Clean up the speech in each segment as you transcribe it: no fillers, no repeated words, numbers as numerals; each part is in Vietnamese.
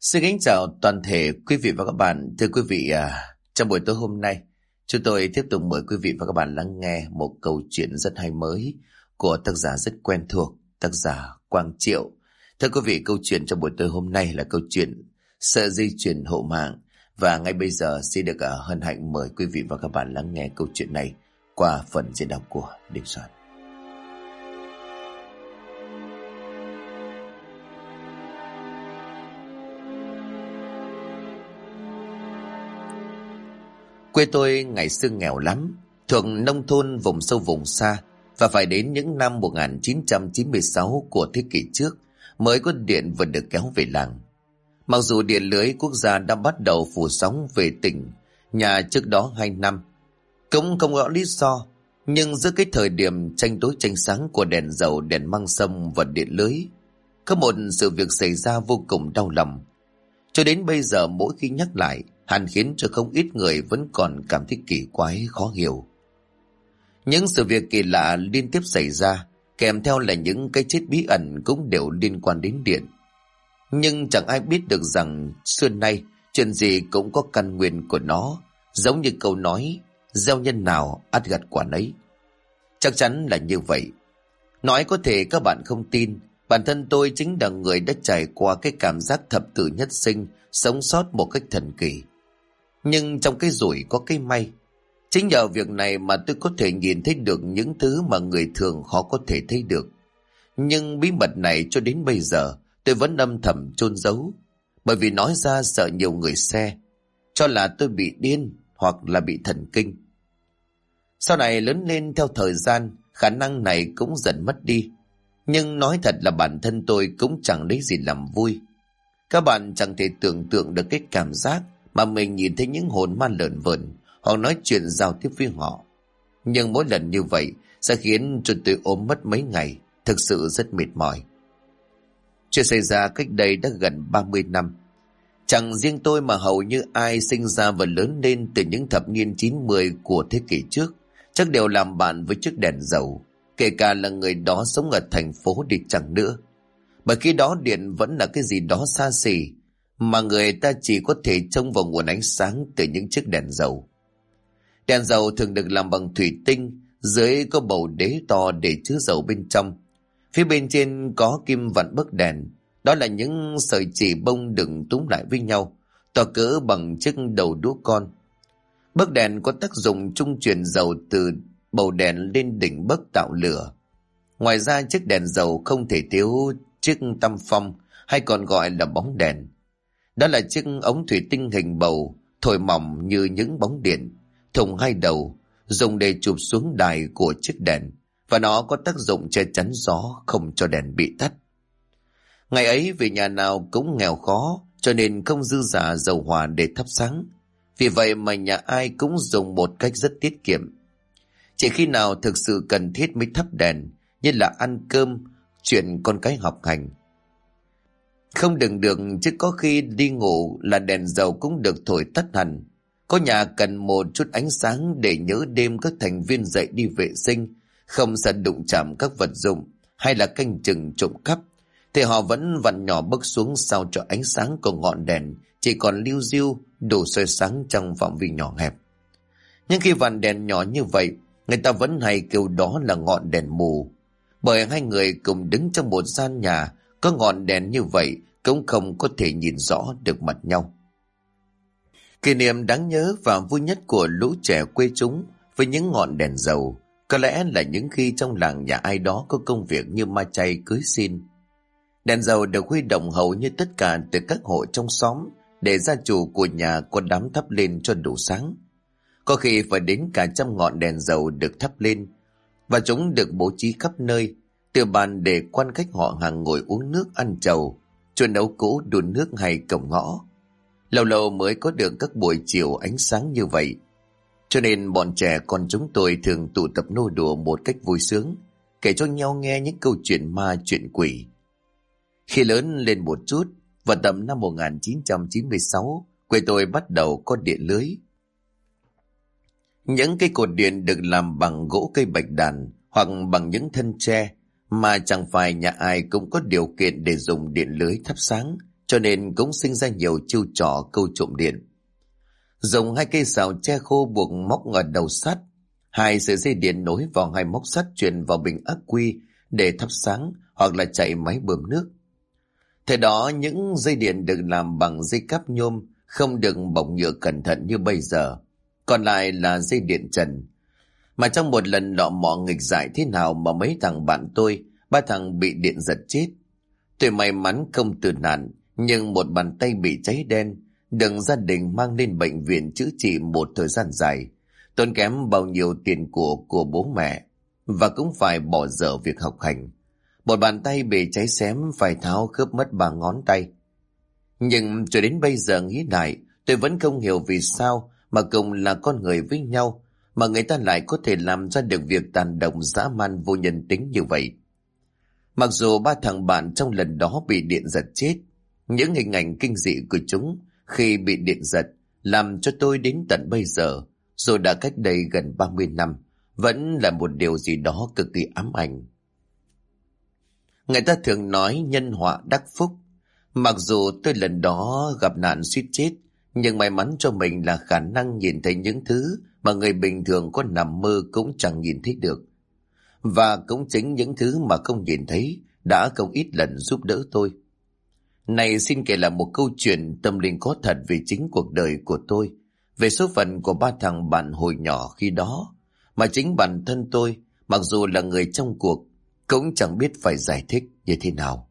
Xin kính chào toàn thể quý vị và các bạn. Thưa quý vị, trong buổi tối hôm nay, chúng tôi tiếp tục mời quý vị và các bạn lắng nghe một câu chuyện rất hay mới của tác giả rất quen thuộc, tác giả Quang Triệu. Thưa quý vị, câu chuyện trong buổi tối hôm nay là câu chuyện Sợi dây chuyền hộ mạng. Và ngay bây giờ xin được hân hạnh mời quý vị và các bạn lắng nghe câu chuyện này qua phần diễn đọc của Đình Soạn. Quê tôi ngày xưa nghèo lắm, thuộc nông thôn vùng sâu vùng xa, và phải đến những năm 1996 của thế kỷ trước mới có điện vừa được kéo về làng. Mặc dù điện lưới quốc gia đã bắt đầu phủ sóng về tỉnh nhà trước đó 2 năm, cũng không rõ lý do, nhưng giữa cái thời điểm tranh tối tranh sáng của đèn dầu, đèn măng sông và điện lưới, có một sự việc xảy ra vô cùng đau lòng. Cho đến bây giờ mỗi khi nhắc lại, hẳn khiến cho không ít người vẫn còn cảm thấy kỳ quái, khó hiểu. Những sự việc kỳ lạ liên tiếp xảy ra, kèm theo là những cái chết bí ẩn cũng đều liên quan đến điện. Nhưng chẳng ai biết được rằng xưa nay chuyện gì cũng có căn nguyên của nó, giống như câu nói gieo nhân nào ắt gặt quả nấy. Chắc chắn là như vậy. Nói có thể các bạn không tin, bản thân tôi chính là người đã trải qua cái cảm giác thập tử nhất sinh, sống sót một cách thần kỳ. Nhưng trong cái rủi có cái may. Chính nhờ việc này mà tôi có thể nhìn thấy được những thứ mà người thường khó có thể thấy được. Nhưng bí mật này cho đến bây giờ tôi vẫn âm thầm chôn giấu, bởi vì nói ra sợ nhiều người xe cho là tôi bị điên hoặc là bị thần kinh. Sau này lớn lên theo thời gian, khả năng này cũng dần mất đi. Nhưng nói thật là bản thân tôi cũng chẳng lấy gì làm vui. Các bạn chẳng thể tưởng tượng được cái cảm giác mà mình nhìn thấy những hồn ma lởn vởn hoặc nói chuyện giao tiếp với họ. Nhưng mỗi lần như vậy sẽ khiến cho tôi ốm mất mấy ngày, thực sự rất mệt mỏi. Chuyện xảy ra cách đây đã gần 30 năm. Chẳng riêng tôi mà hầu như ai sinh ra và lớn lên từ những thập niên 90 của thế kỷ trước chắc đều làm bạn với chiếc đèn dầu, kể cả là người đó sống ở thành phố đi chăng nữa. Bởi khi đó điện vẫn là cái gì đó xa xỉ, mà người ta chỉ có thể trông vào nguồn ánh sáng từ những chiếc đèn dầu. Đèn dầu thường được làm bằng thủy tinh, dưới có bầu đế to để chứa dầu bên trong. Phía bên trên có kim vặn bấc đèn, đó là những sợi chỉ bông đựng túm lại với nhau, to cỡ bằng chiếc đầu đũa con. Bấc đèn có tác dụng trung chuyển dầu từ bầu đèn lên đỉnh bấc tạo lửa. Ngoài ra chiếc đèn dầu không thể thiếu chiếc tăm phong, hay còn gọi là bóng đèn. Đó là chiếc ống thủy tinh hình bầu, thổi mỏng như những bóng điện, thùng hai đầu, dùng để chụp xuống đài của chiếc đèn, và nó có tác dụng che chắn gió, không cho đèn bị tắt. Ngày ấy vì nhà nào cũng nghèo khó, cho nên không dư giả dầu hỏa để thắp sáng. Vì vậy mà nhà ai cũng dùng một cách rất tiết kiệm. Chỉ khi nào thực sự cần thiết mới thắp đèn, như là ăn cơm, chuyện con cái học hành. Không đừng được, chứ có khi đi ngủ là đèn dầu cũng được thổi tắt hẳn. Có nhà cần một chút ánh sáng để nhớ đêm các thành viên dậy đi vệ sinh, không sợ đụng chạm các vật dụng hay là canh chừng trộm cắp, thì họ vẫn vặn nhỏ bấc xuống sao cho ánh sáng của ngọn đèn chỉ còn liu riu đủ soi sáng trong phạm vi nhỏ hẹp. Nhưng khi vặn đèn nhỏ như vậy, người ta vẫn hay kêu đó là ngọn đèn mù, bởi hai người cùng đứng trong một gian nhà có ngọn đèn như vậy cũng không có thể nhìn rõ được mặt nhau. Kỷ niệm đáng nhớ và vui nhất của lũ trẻ quê chúng với những ngọn đèn dầu có lẽ là những khi trong làng nhà ai đó có công việc như ma chay, cưới xin. Đèn dầu được huy động hầu như tất cả từ các hộ trong xóm để gia chủ của nhà có đám thắp lên cho đủ sáng. Có khi phải đến cả trăm ngọn đèn dầu được thắp lên, và chúng được bố trí khắp nơi, từ bàn để quan khách họ hàng ngồi uống nước ăn trầu, chùa nấu cỗ đun nước hay cổng ngõ. Lâu lâu mới có được các buổi chiều ánh sáng như vậy. Cho nên bọn trẻ con chúng tôi thường tụ tập nô đùa một cách vui sướng, kể cho nhau nghe những câu chuyện ma, chuyện quỷ. Khi lớn lên một chút, vào tầm năm 1996, quê tôi bắt đầu có điện lưới. Những cây cột điện được làm bằng gỗ cây bạch đàn hoặc bằng những thân tre, mà chẳng phải nhà ai cũng có điều kiện để dùng điện lưới thắp sáng, cho nên cũng sinh ra nhiều chiêu trò câu trộm điện. Dùng 2 cây sào tre khô buộc móc ở đầu sắt, 2 sợi dây điện nối vào 2 móc sắt truyền vào bình ắc quy để thắp sáng hoặc là chạy máy bơm nước. Thời đó những dây điện được làm bằng dây cáp nhôm, không được bọc nhựa cẩn thận như bây giờ, còn lại là dây điện trần. Mà trong một lần lọ mọ nghịch dại thế nào mà mấy thằng bạn tôi, 3 thằng bị điện giật chết. Tôi may mắn không tử nạn, nhưng một bàn tay bị cháy đen, được gia đình mang lên bệnh viện chữa trị một thời gian dài, tốn kém bao nhiêu tiền của bố mẹ, và cũng phải bỏ dở việc học hành. Một bàn tay bị cháy xém, phải tháo khớp mất 3 ngón tay. Nhưng cho đến bây giờ nghĩ lại, tôi vẫn không hiểu vì sao mà cùng là con người với nhau mà người ta lại có thể làm ra được việc tàn độc dã man vô nhân tính như vậy. Mặc dù 3 thằng bạn trong lần đó bị điện giật chết, những hình ảnh kinh dị của chúng khi bị điện giật làm cho tôi đến tận bây giờ, dù đã cách đây gần 30 năm, vẫn là một điều gì đó cực kỳ ám ảnh. Người ta thường nói nhân họa đắc phúc. Mặc dù tôi lần đó gặp nạn suýt chết, nhưng may mắn cho mình là khả năng nhìn thấy những thứ mà người bình thường có nằm mơ cũng chẳng nhìn thấy được. Và cũng chính những thứ mà không nhìn thấy đã không ít lần giúp đỡ tôi. Này xin kể là một câu chuyện tâm linh có thật về chính cuộc đời của tôi, về số phận của 3 thằng bạn hồi nhỏ khi đó, mà chính bản thân tôi, mặc dù là người trong cuộc, cũng chẳng biết phải giải thích như thế nào.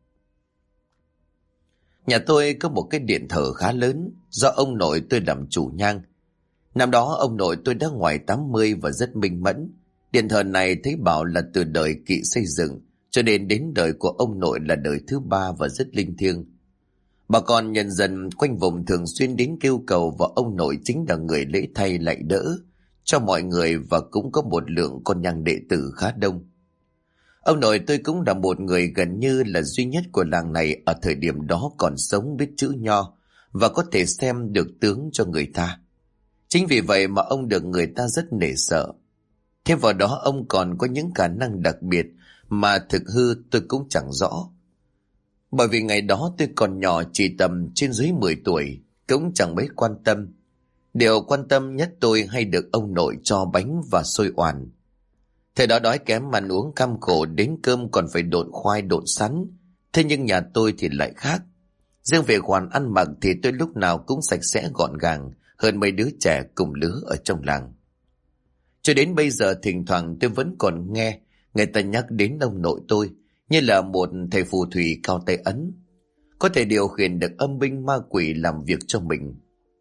Nhà tôi có một cái điện thờ khá lớn, do ông nội tôi làm chủ nhang. Năm đó ông nội tôi đã ngoài 80 và rất minh mẫn. Điện thờ này thấy bảo là từ đời Kỵ xây dựng, cho nên đến đời của ông nội là đời thứ 3 và rất linh thiêng. Bà con nhân dân quanh vùng thường xuyên đến kêu cầu, và ông nội chính là người lễ thay lạy đỡ cho mọi người, và cũng có một lượng con nhang đệ tử khá đông. Ông nội tôi cũng là một người gần như là duy nhất của làng này ở thời điểm đó còn sống biết chữ nho và có thể xem được tướng cho người ta. Chính vì vậy mà ông được người ta rất nể sợ. Thêm vào đó ông còn có những khả năng đặc biệt mà thực hư tôi cũng chẳng rõ. Bởi vì ngày đó tôi còn nhỏ, chỉ tầm trên dưới 10 tuổi, cũng chẳng mấy quan tâm. Điều quan tâm nhất tôi hay được ông nội cho bánh và xôi oàn. Thời đó đói kém ăn uống cam khổ, đến cơm còn phải độn khoai độn sắn. Thế nhưng nhà tôi thì lại khác. Riêng về khoản ăn mặc thì tôi lúc nào cũng sạch sẽ gọn gàng hơn mấy đứa trẻ cùng lứa ở trong làng. Cho đến bây giờ thỉnh thoảng tôi vẫn còn nghe người ta nhắc đến ông nội tôi như là một thầy phù thủy cao tay ấn, có thể điều khiển được âm binh ma quỷ làm việc cho mình.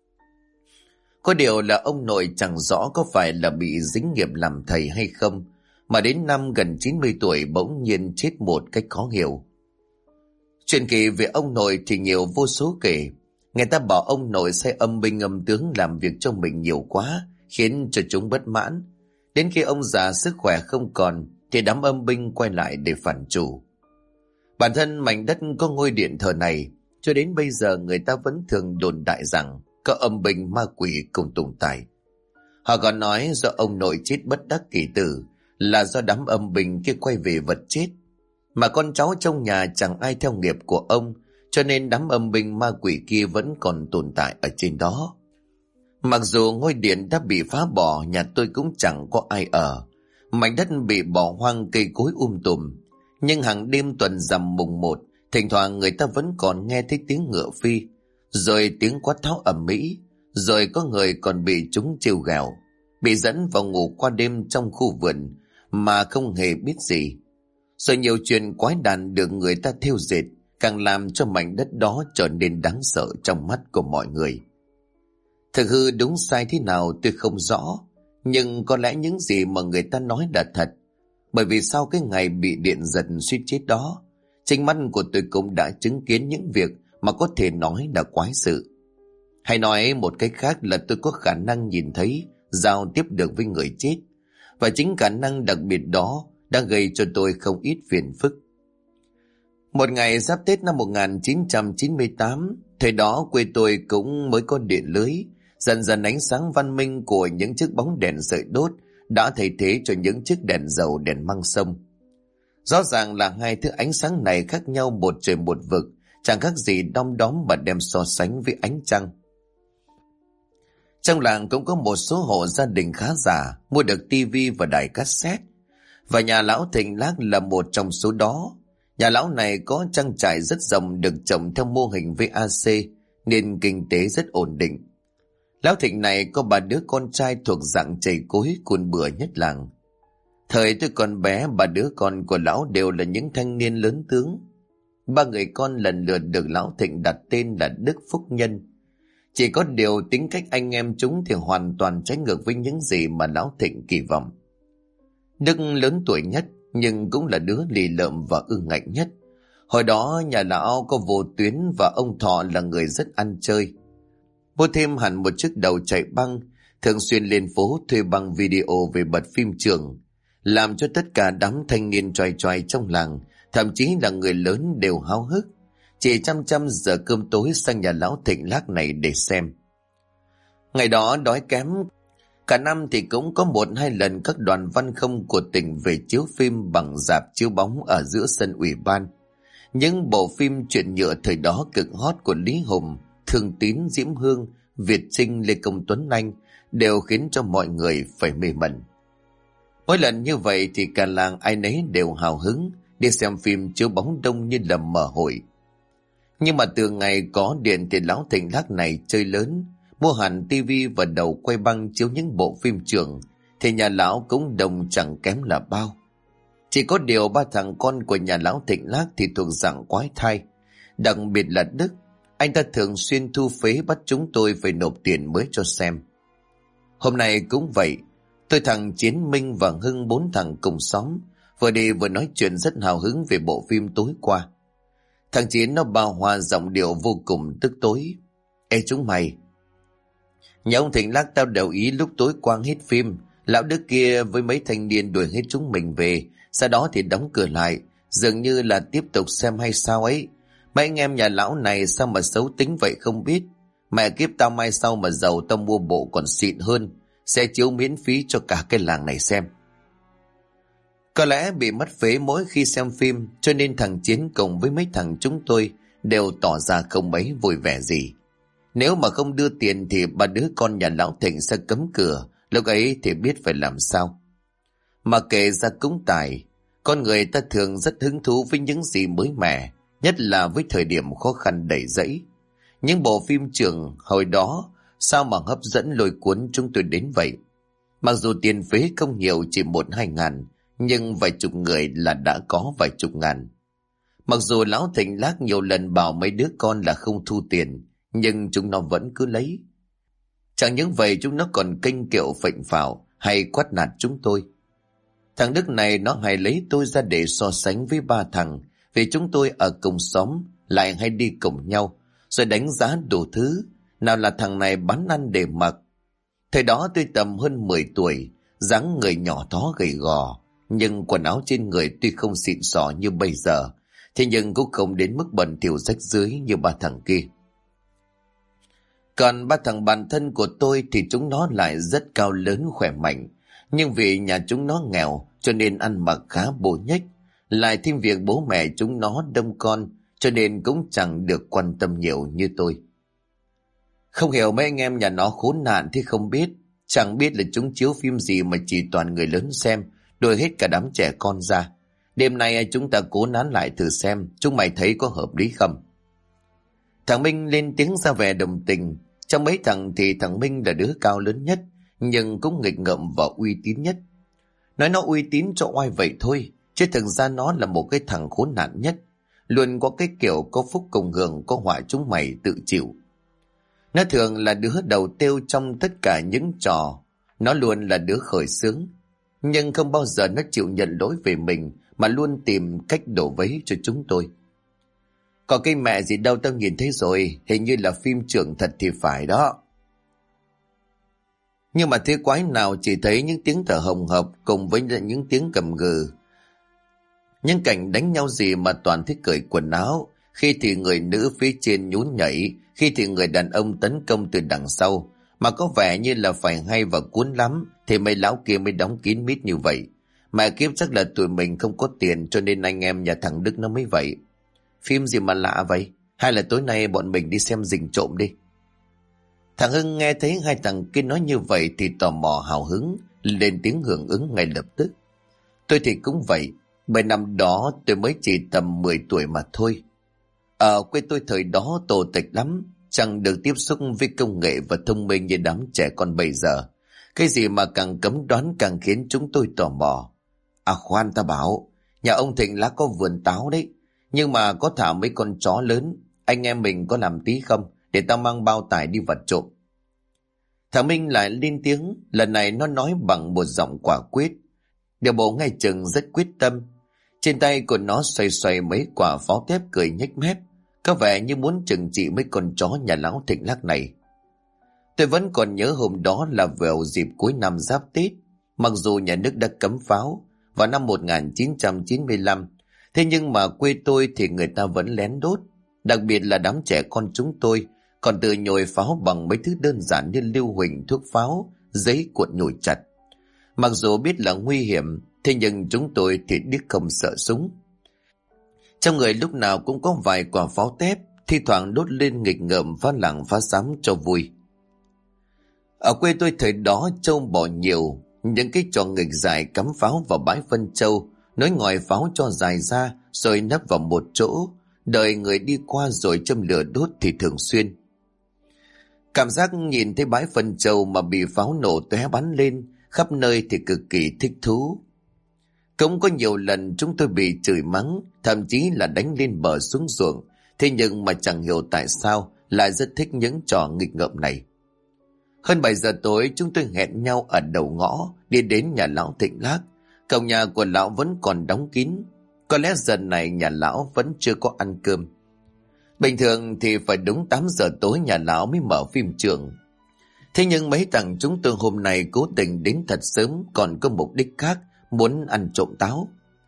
Có điều là ông nội chẳng rõ có phải là bị dính nghiệp làm thầy hay không, mà đến năm gần 90 tuổi bỗng nhiên chết một cách khó hiểu. Chuyện kỳ về ông nội thì nhiều vô số kể. Người ta bảo ông nội sai âm binh âm tướng làm việc cho mình nhiều quá, khiến cho chúng bất mãn. Đến khi ông già sức khỏe không còn thì đám âm binh quay lại để phản chủ. Bản thân mảnh đất có ngôi điện thờ này, cho đến bây giờ người ta vẫn thường đồn đại rằng có âm binh ma quỷ cùng tồn tại. Họ còn nói do ông nội chết bất đắc kỳ tử là do đám âm binh kia quay về vật chết, mà con cháu trong nhà chẳng ai theo nghiệp của ông, cho nên đám âm binh ma quỷ kia vẫn còn tồn tại ở trên đó. Mặc dù ngôi điện đã bị phá bỏ, nhà tôi cũng chẳng có ai ở, mảnh đất bị bỏ hoang, cây cối tùm, nhưng hàng đêm tuần rằm mùng 1, thỉnh thoảng người ta vẫn còn nghe thấy tiếng ngựa phi, rồi tiếng quát tháo ầm ĩ, rồi có người còn bị chúng trêu ghẹo, bị dẫn vào ngủ qua đêm trong khu vườn mà không hề biết gì. Rồi nhiều chuyện quái đản được người ta thêu dệt, càng làm cho mảnh đất đó trở nên đáng sợ trong mắt của mọi người. Thực hư đúng sai thế nào tôi không rõ, nhưng có lẽ những gì mà người ta nói là thật. Bởi vì sau cái ngày bị điện giật suýt chết đó, chính mắt của tôi cũng đã chứng kiến những việc mà có thể nói là quái sự. Hay nói một cách khác là tôi có khả năng nhìn thấy, giao tiếp được với người chết. Và chính khả năng đặc biệt đó đã gây cho tôi không ít phiền phức. Một ngày giáp Tết năm 1998, thời đó quê tôi cũng mới có điện lưới. Dần dần ánh sáng văn minh của những chiếc bóng đèn sợi đốt đã thay thế cho những chiếc đèn dầu, đèn măng sông. Rõ ràng là hai thứ ánh sáng này khác nhau một trời một vực, chẳng khác gì đom đóm mà đem so sánh với ánh trăng. Trong làng cũng có một số hộ gia đình khá giả mua được tivi và đài cassette, và nhà lão Thịnh Lác là một trong số đó. Nhà lão này có trang trại rất rộng, được trồng theo mô hình VAC nên kinh tế rất ổn định. Lão Thịnh này có 3 đứa con trai thuộc dạng chầy cối cùn bừa nhất làng. Thời tôi còn bé, 3 đứa con của lão đều là những thanh niên lớn tướng. 3 người con lần lượt được lão Thịnh đặt tên là Đức, Phúc, Nhân. Chỉ có điều tính cách anh em chúng thì hoàn toàn trái ngược với những gì mà lão Thịnh kỳ vọng. Đức lớn tuổi nhất nhưng cũng là đứa lì lợm và ương ngạnh nhất. Hồi đó nhà lão có vô tuyến và ông Thọ là người rất ăn chơi. Mua thêm hẳn một chiếc đầu chạy băng, thường xuyên lên phố thuê băng video về bật phim trường, làm cho tất cả đám thanh niên choài choài trong làng, thậm chí là người lớn đều háo hức, chỉ chăm giờ cơm tối sang nhà lão Thịnh Lác này để xem. Ngày đó đói kém, cả năm thì cũng có 1-2 lần các đoàn văn không của tỉnh về chiếu phim bằng rạp chiếu bóng ở giữa sân ủy ban. Những bộ phim truyện nhựa thời đó cực hot của Lý Hùng, Thương Tín, Diễm Hương, Việt Trinh, Lê Công Tuấn Anh đều khiến cho mọi người phải mê mẩn. Mỗi lần như vậy thì cả làng ai nấy đều hào hứng đi xem phim chiếu bóng đông như là mở hội. Nhưng mà từ ngày có điện thì lão Thịnh Lác này chơi lớn, mua hẳn tivi và đầu quay băng chiếu những bộ phim trường, thì nhà lão cũng đồng chẳng kém là bao. Chỉ có điều 3 thằng con của nhà lão Thịnh Lác thì thuộc dạng quái thai, đặc biệt là Đức. Anh ta thường xuyên thu phế bắt chúng tôi phải nộp tiền mới cho xem. Hôm nay cũng vậy, tôi, thằng Chiến, Minh và Hưng, 4 thằng cùng xóm, vừa đi vừa nói chuyện rất hào hứng về bộ phim tối qua. Thằng Chiến nó bao hòa giọng điệu vô cùng tức tối. Ê chúng mày, nhà ông Thịnh Lác tao đều ý lúc tối quang hết phim, lão Đức kia với mấy thanh niên đuổi hết chúng mình về, sau đó thì đóng cửa lại, dường như là tiếp tục xem hay sao ấy. Mấy anh em nhà lão này sao mà xấu tính vậy không biết. Mẹ kiếp tao mai sau mà giàu tao mua bộ còn xịn hơn, sẽ chiếu miễn phí cho cả cái làng này xem. Có lẽ bị mất phế mỗi khi xem phim, cho nên thằng Chiến cùng với mấy thằng chúng tôi đều tỏ ra không mấy vui vẻ gì. Nếu mà không đưa tiền thì 3 đứa con nhà lão Thịnh sẽ cấm cửa, lúc ấy thì biết phải làm sao. Mà kể ra cũng tài, con người ta thường rất hứng thú với những gì mới mẻ, nhất là với thời điểm khó khăn đầy rẫy. Những bộ phim trường hồi đó sao mà hấp dẫn lôi cuốn chúng tôi đến vậy. Mặc dù tiền phế không nhiều, chỉ 1-2 ngàn, nhưng vài chục người là đã có vài chục ngàn. Mặc dù lão Thịnh Lác nhiều lần bảo mấy đứa con là không thu tiền, nhưng chúng nó vẫn cứ lấy. Chẳng những vậy, chúng nó còn kênh kiệu phệnh phào hay quát nạt chúng tôi. Thằng Đức này nó hay lấy tôi ra để so sánh với 3 thằng, vì chúng tôi ở cùng xóm lại hay đi cùng nhau, rồi đánh giá đủ thứ, nào là thằng này bán ăn để mặc. Thời đó tôi tầm hơn 10 tuổi, dáng người nhỏ thó gầy gò, nhưng quần áo trên người tuy không xịn xò như bây giờ, thế nhưng cũng không đến mức bẩn thỉu rách rưới như 3 thằng kia. Còn 3 thằng bạn thân của tôi thì chúng nó lại rất cao lớn khỏe mạnh, nhưng vì nhà chúng nó nghèo cho nên ăn mặc khá bổ nhách, lại thêm việc bố mẹ chúng nó đông con cho nên cũng chẳng được quan tâm nhiều như tôi. Không hiểu mấy anh em nhà nó khốn nạn thì không biết, chẳng biết là chúng chiếu phim gì mà chỉ toàn người lớn xem, đuổi hết cả đám trẻ con ra. Đêm nay chúng ta cố nán lại thử xem, chúng mày thấy có hợp lý không? Thằng Minh lên tiếng ra vẻ đồng tình. Trong mấy thằng thì thằng Minh là đứa cao lớn nhất, nhưng cũng nghịch ngợm và uy tín nhất. Nói nó uy tín cho oai vậy thôi, chứ thực ra nó là một cái thằng khốn nạn nhất. Luôn có cái kiểu có phúc cùng hưởng, có họa chúng mày tự chịu. Nó thường là đứa đầu tiêu trong tất cả những trò, nó luôn là đứa khởi xướng, nhưng không bao giờ nó chịu nhận lỗi về mình, mà luôn tìm cách đổ vấy cho chúng tôi. Có cái mẹ gì đâu, tao nhìn thấy rồi, hình như là phim trường thật thì phải đó. Nhưng mà thế quái nào chỉ thấy những tiếng thở hồng hộc cùng với những tiếng cầm gừ. Những cảnh đánh nhau gì mà toàn thích cởi quần áo, khi thì người nữ phía trên nhún nhảy, khi thì người đàn ông tấn công từ đằng sau, mà có vẻ như là phải hay và cuốn lắm thì mấy lão kia mới đóng kín mít như vậy. Mẹ kiếp, chắc là tụi mình không có tiền cho nên anh em nhà thằng Đức nó mới vậy. Phim gì mà lạ vậy? Hay là tối nay bọn mình đi xem rình trộm đi. Thằng Hưng nghe thấy hai thằng kia nói như vậy thì tò mò hào hứng, lên tiếng hưởng ứng ngay lập tức. Tôi thì cũng vậy, bởi năm đó tôi mới chỉ tầm 10 tuổi mà thôi. Ở quê tôi thời đó tổ tịch lắm, chẳng được tiếp xúc với công nghệ và thông minh như đám trẻ con bây giờ. Cái gì mà càng cấm đoán càng khiến chúng tôi tò mò. À khoan, ta bảo, nhà ông Thịnh lá có vườn táo đấy, nhưng mà có thả mấy con chó lớn, anh em mình có làm tí không, để tao mang bao tải đi vặt trộm. Thằng Minh lại lên tiếng, lần này nó nói bằng một giọng quả quyết. Điều bộ ngay chừng rất quyết tâm. Trên tay của nó xoay xoay mấy quả pháo thép cười nhếch mép, có vẻ như muốn trừng trị mấy con chó nhà lão Thịnh Lắc này. Tôi vẫn còn nhớ hôm đó là vào dịp cuối năm Giáp Tết. Mặc dù nhà nước đã cấm pháo vào năm 1995, thế nhưng mà quê tôi thì người ta vẫn lén đốt. Đặc biệt là đám trẻ con chúng tôi còn tự nhồi pháo bằng mấy thứ đơn giản như lưu huỳnh, thuốc pháo, giấy cuộn nhồi chặt. Mặc dù biết là nguy hiểm, thế nhưng chúng tôi thì điếc không sợ súng. Trong người lúc nào cũng có vài quả pháo thép, thi thoảng đốt lên nghịch ngợm phá làng phá xám cho vui. Ở quê tôi thời đó trâu bò nhiều, những cái trò nghịch dài cắm pháo vào bãi phân trâu, nối ngòi pháo cho dài ra rồi nấp vào một chỗ, đợi người đi qua rồi châm lửa đốt thì thường xuyên. Cảm giác nhìn thấy bãi phân trâu mà bị pháo nổ tóe bắn lên khắp nơi thì cực kỳ thích thú. Cũng có nhiều lần chúng tôi bị chửi mắng, thậm chí là đánh lên bờ xuống ruộng, thế nhưng mà chẳng hiểu tại sao lại rất thích những trò nghịch ngợm này. Hơn 7 giờ tối chúng tôi hẹn nhau ở đầu ngõ đi đến nhà lão Thịnh Lác. Cổng nhà của lão vẫn còn đóng kín, có lẽ giờ này nhà lão vẫn chưa có ăn cơm. Bình thường thì phải đúng 8 giờ tối nhà lão mới mở phim trường. Thế nhưng mấy thằng chúng tôi hôm nay cố tình đến thật sớm, còn có mục đích khác, muốn ăn trộm táo.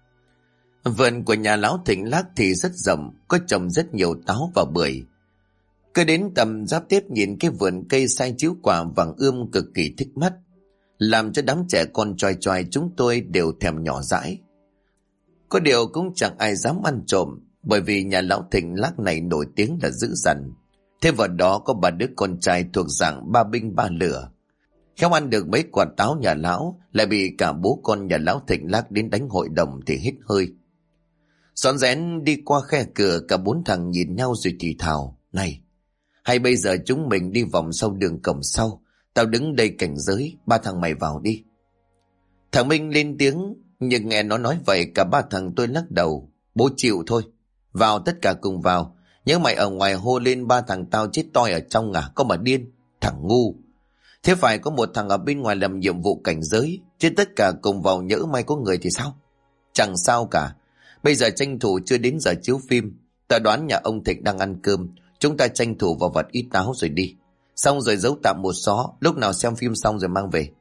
Vườn của nhà lão Thịnh Lác thì rất rộng, có trồng rất nhiều táo và bưởi. Cứ đến tầm Giáp Tết nhìn cái vườn cây sai chiếu quả vàng ươm cực kỳ thích mắt, làm cho đám trẻ con choai choai chúng tôi đều thèm nhỏ dãi. Có điều cũng chẳng ai dám ăn trộm, bởi vì nhà lão Thịnh Lác này nổi tiếng là dữ dằn. Thế vào đó có 3 đứa con trai thuộc dạng ba binh ba lửa. Khéo ăn được mấy quả táo nhà lão, lại bị cả bố con nhà lão Thịnh Lác đến đánh hội đồng thì hít hơi. Rón rén đi qua khe cửa, cả 4 thằng nhìn nhau rồi thì thào: "Này, hay bây giờ chúng mình đi vòng sau đường cổng sau, tao đứng đây cảnh giới, 3 thằng mày vào đi." Thằng Minh lên tiếng, nhưng nghe nó nói vậy cả 3 thằng tôi lắc đầu: "Bố chịu thôi, vào tất cả cùng vào. Nhớ mày ở ngoài hô lên 3 thằng tao chết toi ở trong à, có mà điên, thằng ngu. Thế phải có một thằng ở bên ngoài làm nhiệm vụ cảnh giới, chứ tất cả cùng vào nhỡ may có người thì sao?" "Chẳng sao cả, bây giờ tranh thủ chưa đến giờ chiếu phim, ta đoán nhà ông Thịnh đang ăn cơm, chúng ta tranh thủ vào vật ít táo rồi đi. Xong rồi giấu tạm một xó, lúc nào xem phim xong rồi mang về."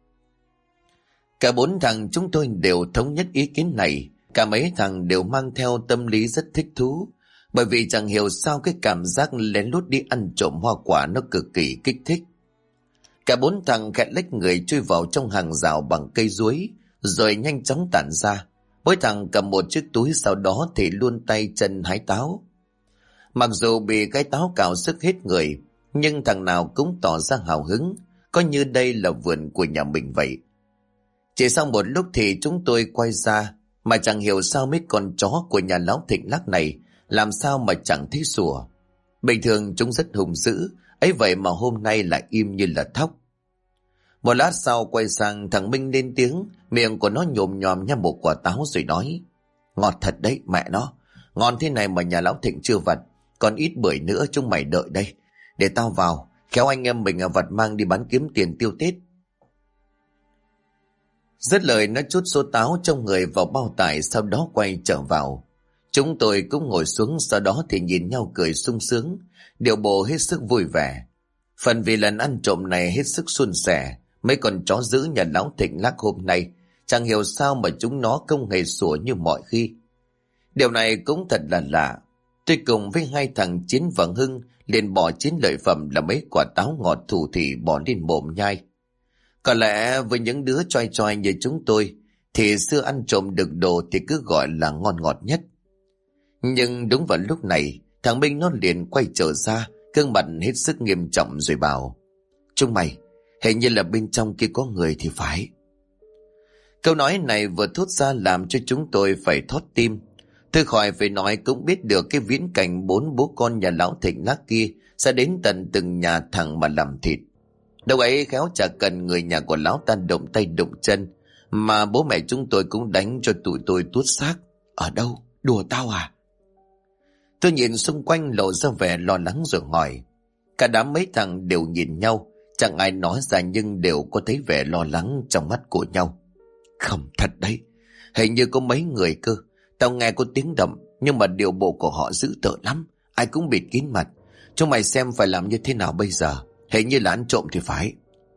Cả 4 thằng chúng tôi đều thống nhất ý kiến này. Cả mấy thằng đều mang theo tâm lý rất thích thú, bởi vì chẳng hiểu sao cái cảm giác lén lút đi ăn trộm hoa quả nó cực kỳ kích thích. Cả 4 thằng khẽ lách người chui vào trong hàng rào bằng cây duối, rồi nhanh chóng tản ra. Mỗi thằng cầm một chiếc túi, sau đó thì luôn tay chân hái táo. Mặc dù bị cái táo cào sức hết người, nhưng thằng nào cũng tỏ ra hào hứng, coi như đây là vườn của nhà mình vậy. Chỉ sau một lúc thì chúng tôi quay ra, mà chẳng hiểu sao mấy con chó của nhà lão Thịnh Lác này làm sao mà chẳng thấy sủa. Bình thường chúng rất hung dữ, ấy vậy mà hôm nay lại im như là thóc. Một lát sau quay sang, thằng Minh lên tiếng, miệng của nó nhồm nhòm nhai một quả táo rồi nói: "Ngọt thật đấy mẹ nó, ngon thế này mà nhà lão Thịnh chưa vặt, còn ít bưởi nữa, chúng mày đợi đây, để tao vào, khéo anh em mình vặt mang đi bán kiếm tiền tiêu Tết." Dứt lời nó trút số táo trong người vào bao tải, sau đó quay trở vào. Chúng tôi cũng ngồi xuống, sau đó thì nhìn nhau cười sung sướng, điệu bộ hết sức vui vẻ. Phần vì lần ăn trộm này hết sức suôn sẻ, mấy con chó dữ nhà lão Thịnh Lác hôm nay chẳng hiểu sao mà chúng nó không hề sủa như mọi khi. Điều này cũng thật là lạ. Tôi cùng với 2 thằng Chiến và Hưng liền bỏ chiến lợi phẩm là mấy quả táo ngọt thủ thỉ bỏ lên mồm nhai. Có lẽ với những đứa choai choai như chúng tôi thì xưa ăn trộm được đồ thì cứ gọi là ngon ngọt nhất. Nhưng đúng vào lúc này, Thằng Minh nó liền quay trở ra, gương mặt hết sức nghiêm trọng rồi bảo: Chúng mày, hình như là bên trong kia có người thì phải. Câu nói này vừa thốt ra làm cho chúng tôi phải thót tim. Tôi khỏi phải nói cũng biết được cái viễn cảnh 4 bố con nhà lão Thịnh Lác kia sẽ đến tận từng nhà thằng mà làm thịt. Đâu ấy khéo chả cần người nhà của lão ta động tay động chân, mà bố mẹ chúng tôi cũng đánh cho tụi tôi tuốt xác. Ở đâu? Đùa tao à? Tôi nhìn xung quanh lộ ra vẻ lo lắng rồi hỏi. Cả đám mấy thằng đều nhìn nhau, chẳng ai nói ra nhưng đều có thấy vẻ lo lắng trong mắt của nhau. Không, thật đấy, hình như có mấy người cơ. Tao nghe có tiếng động, nhưng mà điệu bộ của họ dữ tợn lắm, ai cũng bịt kín mặt. Chúng mày xem phải làm như thế nào bây giờ? Hình như là ăn trộm thì phải.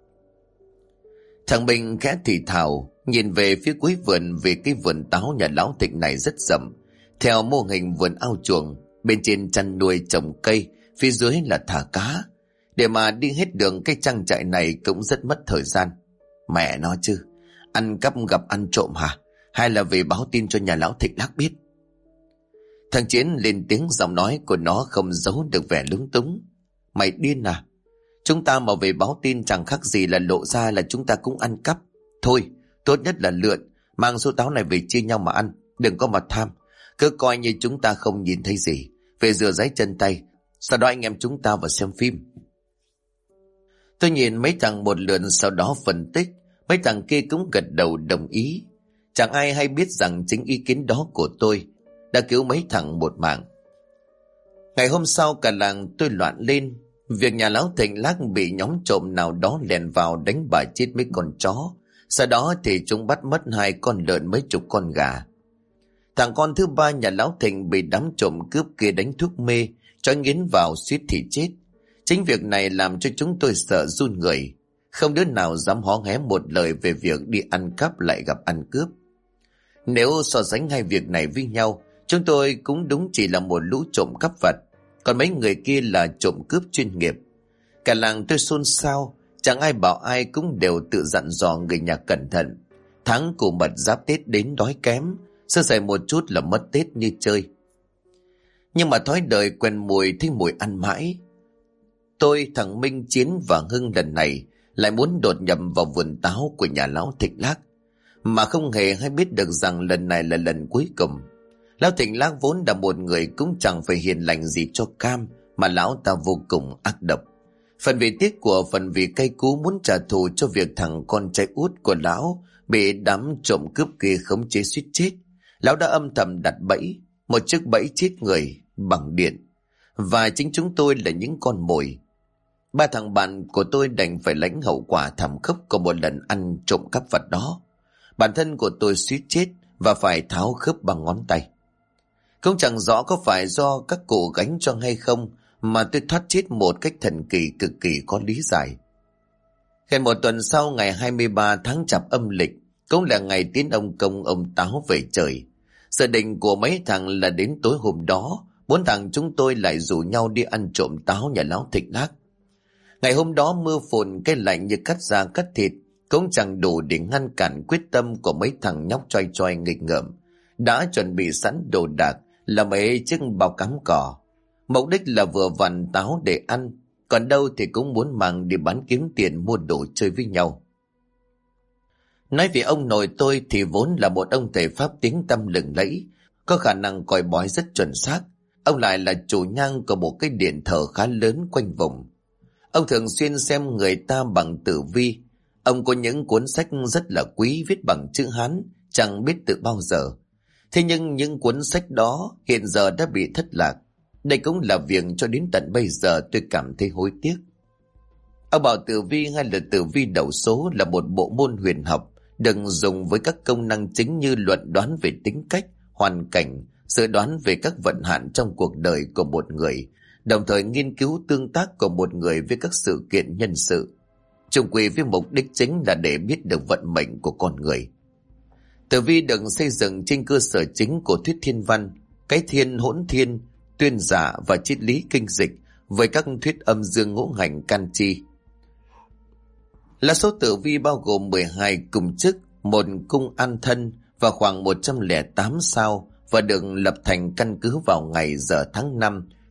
Thằng Bình khẽ thì thào, nhìn về phía cuối vườn, vì cái vườn táo nhà lão Thịnh này rất rậm. Theo mô hình vườn ao chuồng, bên trên chăn nuôi trồng cây, phía dưới là thả cá. Để mà đi hết đường cái trang trại này cũng rất mất thời gian. Mẹ nó chứ, ăn cắp gặp ăn trộm hả? Hay là về báo tin cho nhà lão Thịnh Lác biết? Thằng Chiến lên tiếng, giọng nói của nó không giấu được vẻ lúng túng. Mày điên à? Chúng ta mà về báo tin chẳng khác gì là lộ ra là chúng ta cũng ăn cắp. Thôi, tốt nhất là lượn, mang số táo này về chia nhau mà ăn, đừng có mà tham. Cứ coi như chúng ta không nhìn thấy gì, về rửa ráy chân tay, sau đó anh em chúng ta vào xem phim. Tôi nhìn mấy thằng một lượt, sau đó phân tích. Mấy thằng kia cũng gật đầu đồng ý. Chẳng ai hay biết rằng chính ý kiến đó của tôi đã cứu mấy thằng một mạng. Ngày hôm sau cả làng tôi loạn lên. Việc nhà lão Thịnh Lác bị nhóm trộm nào đó lèn vào đánh bả chết mấy con chó. Sau đó thì chúng bắt mất 2 con lợn, mấy chục con gà. Thằng con thứ 3 nhà lão Thịnh bị đám trộm cướp kia đánh thuốc mê, cho nghiến vào suýt thì chết. Chính việc này làm cho chúng tôi sợ run người. Không đứa nào dám hó hé một lời về việc đi ăn cắp lại gặp ăn cướp. Nếu so sánh hai việc này với nhau, chúng tôi cũng đúng chỉ là một lũ trộm cắp vặt, còn mấy người kia là trộm cướp chuyên nghiệp. Cả làng tôi xôn xao, chẳng ai bảo ai, cũng đều tự dặn dò người nhà cẩn thận. Tháng cù mật giáp Tết đến đói kém, sơ sài một chút là mất Tết như chơi. Nhưng mà thói đời quen mùi thấy mùi ăn mãi. Tôi, thằng Minh, Chiến và Hưng lần này lại muốn đột nhập vào vườn táo của nhà lão Thịnh Lác, mà không hề hay biết được rằng lần này là lần cuối cùng. Lão Thịnh Lác vốn là một người cũng chẳng phải hiền lành gì cho cam, mà lão ta vô cùng ác độc. Phần vì tiếc của, phần vì cay cú muốn trả thù cho việc thằng con trai út của lão bị đám trộm cướp kia khống chế suýt chết. Lão đã âm thầm đặt bẫy, một chiếc bẫy chết người bằng điện, và chính chúng tôi là những con mồi. 3 thằng bạn của tôi đành phải lãnh hậu quả thảm khốc của một lần ăn trộm cắp vặt đó. Bản thân của tôi suýt chết và phải tháo khớp bằng ngón tay. Không chẳng rõ có phải do các cụ gánh cho hay không mà tôi thoát chết một cách thần kỳ, cực kỳ có lý giải. Gần một tuần sau, ngày 23 tháng Chạp âm lịch, cũng là ngày tiến ông Công ông Táo về trời. Dự định của mấy thằng là đến tối hôm đó, 4 thằng chúng tôi lại rủ nhau đi ăn trộm táo nhà lão Thịnh Lác. Ngày hôm đó mưa phùn, cái lạnh như cắt da cắt thịt cũng chẳng đủ để ngăn cản quyết tâm của mấy thằng nhóc choai choai nghịch ngợm. Đã chuẩn bị sẵn đồ đạc là mấy chiếc bao cắm cỏ. Mục đích là vừa vặn táo để ăn, còn đâu thì cũng muốn mang đi bán kiếm tiền mua đồ chơi với nhau. Nói về ông nội tôi thì vốn là một ông thầy Pháp tiếng tăm lừng lẫy, có khả năng coi bói rất chuẩn xác. Ông lại là chủ nhang của một cái điện thờ khá lớn quanh vùng. Ông thường xuyên xem người ta bằng tử vi. Ông có những cuốn sách rất là quý viết bằng chữ Hán, chẳng biết từ bao giờ. Thế nhưng những cuốn sách đó hiện giờ đã bị thất lạc. Đây cũng là việc cho đến tận bây giờ tôi cảm thấy hối tiếc. Ông bảo tử vi hay là tử vi đầu số là một bộ môn huyền học được dùng với các công năng chính như luận đoán về tính cách, hoàn cảnh, dự đoán về các vận hạn trong cuộc đời của một người, đồng thời nghiên cứu tương tác của một người với các sự kiện nhân sự. Chung quy với mục đích chính là để biết được vận mệnh của con người. Tử vi được xây dựng trên cơ sở chính của thuyết thiên văn, cái thiên hỗn thiên, tuyên giả và triết lý kinh dịch với các thuyết âm dương ngũ hành can chi. Lá số tử vi bao gồm 12 cung chức, một cung an thân và khoảng 108 sao, và được lập thành căn cứ vào ngày giờ tháng năm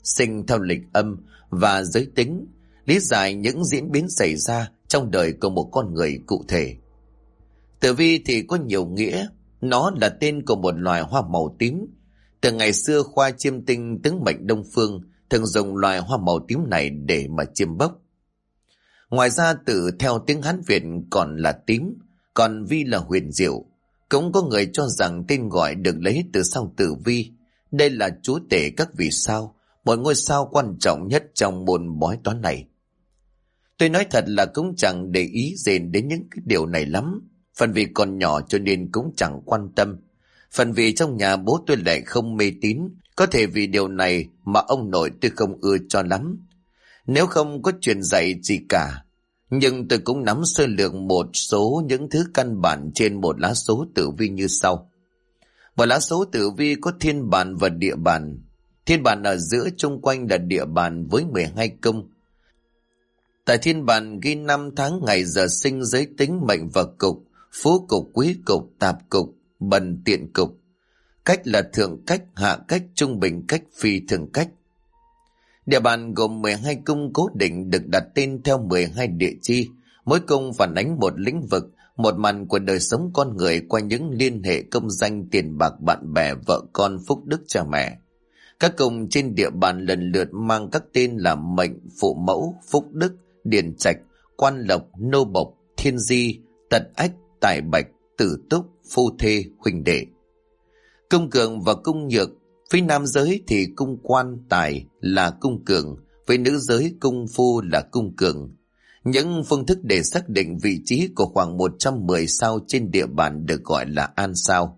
sinh theo lịch âm và giới tính, lý giải những diễn biến xảy ra trong đời của một con người cụ thể. Tử vi thì có nhiều nghĩa, nó là tên của một loài hoa màu tím. Từ ngày xưa, khoa chiêm tinh tướng mệnh Đông Phương thường dùng loài hoa màu tím này để mà chiêm bốc. Ngoài ra, tử theo tiếng Hán Việt còn là tím, còn vi là huyền diệu. Cũng có người cho rằng tên gọi được lấy từ sao tử vi. Đây là chúa tể các vì sao, một ngôi sao quan trọng nhất trong môn bói toán này. Tôi nói thật là cũng chẳng để ý gì đến những cái điều này lắm. Phần vì còn nhỏ cho nên cũng chẳng quan tâm. Phần vì trong nhà bố tôi lại không mê tín. Có thể vì điều này mà ông nội tôi không ưa cho lắm. Nếu không có truyền dạy gì cả. Nhưng tôi cũng nắm sơ lược một số những thứ căn bản trên một lá số tử vi như sau. Một lá số tử vi có thiên bản và địa bản. Thiên bản ở giữa, chung quanh là địa bản với 12 cung. Tại thiên bản ghi năm tháng ngày giờ sinh, giới tính, mệnh và cục, phú cục, quý cục, tạp cục, bần tiện cục. Cách là thượng cách, hạ cách, trung bình cách, phi thường cách. Địa bàn gồm 12 cung cố định được đặt tên theo 12 địa chi. Mỗi cung phản ánh một lĩnh vực, một mặt của đời sống con người qua những liên hệ công danh, tiền bạc, bạn bè, vợ con, phúc đức cha mẹ. Các cung trên địa bàn lần lượt mang các tên là mệnh, phụ mẫu, phúc đức, điền trạch, quan lộc, nô bộc, thiên di, tật ách, tài bạch, tử túc, phu thê, huynh đệ. Cung cường và cung nhược. Với nam giới thì cung quan tài là cung cường, với nữ giới cung phu là cung cường. Những phương thức để xác định vị trí của khoảng 110 sao trên địa bàn được gọi là an sao.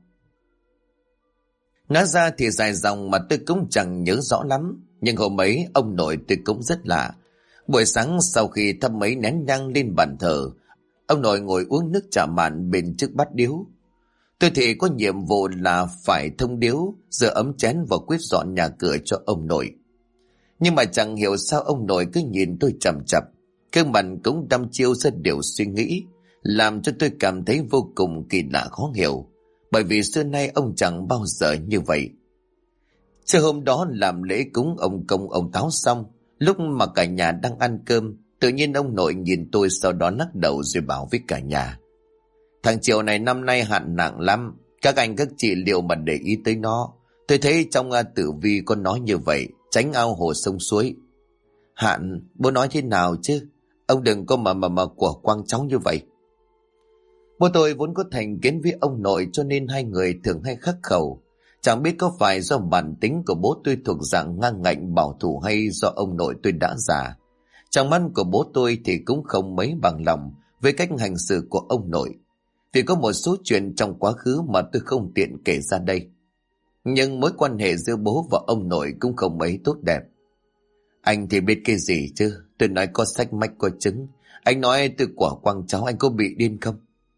Nói ra thì dài dòng mà tôi cũng chẳng nhớ rõ lắm, nhưng hôm ấy ông nội tôi cũng rất lạ. Buổi sáng sau khi thắp mấy nén nhang lên bàn thờ, ông nội ngồi uống nước trà mạn bên trước bát điếu. Tôi thì có nhiệm vụ là phải thông điếu, rửa ấm chén và quét dọn nhà cửa cho ông nội. Nhưng mà chẳng hiểu sao ông nội cứ nhìn tôi chằm chằm, gương mặt cũng đăm chiêu ra điều suy nghĩ, làm cho tôi cảm thấy vô cùng kỳ lạ khó hiểu, bởi vì xưa nay ông chẳng bao giờ như vậy. Trưa hôm đó làm lễ cúng ông Công ông Táo xong, lúc mà cả nhà đang ăn cơm, tự nhiên ông nội nhìn tôi, sau đó lắc đầu rồi bảo với cả nhà: Thằng Triệu này năm nay hạn nặng lắm, các anh các chị liệu mà để ý tới nó. Tôi thấy trong tử vi có nói như vậy, tránh ao hồ sông suối. Hạn, bố nói thế nào chứ? Ông đừng có mà của quang cháu như vậy. Bố tôi vốn có thành kiến với ông nội, cho nên hai người thường hay khắc khẩu. Chẳng biết có phải do bản tính của bố tôi thuộc dạng ngang ngạnh bảo thủ, hay do ông nội tôi đã già. Trong mắt của bố tôi thì cũng không mấy bằng lòng với cách hành xử của ông nội, vì có một số chuyện trong quá khứ mà tôi không tiện kể ra đây. Nhưng mối quan hệ giữa bố và ông nội cũng không mấy tốt đẹp. Anh thì biết cái gì chứ, tôi nói có sách mách có chứng. Anh nói tôi quả quang cháu, anh có bị điên không?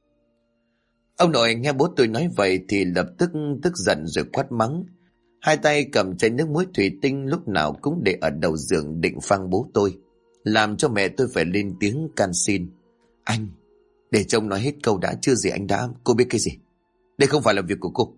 Ông nội nghe bố tôi nói vậy thì lập tức tức giận rồi quát mắng. Hai tay cầm chai nước muối thủy tinh lúc nào cũng để ở đầu giường định phang bố tôi, làm cho mẹ tôi phải lên tiếng can xin. Anh, để chồng nói hết câu đã, chưa gì anh đã, cô biết cái gì? Đây không phải là việc của cô.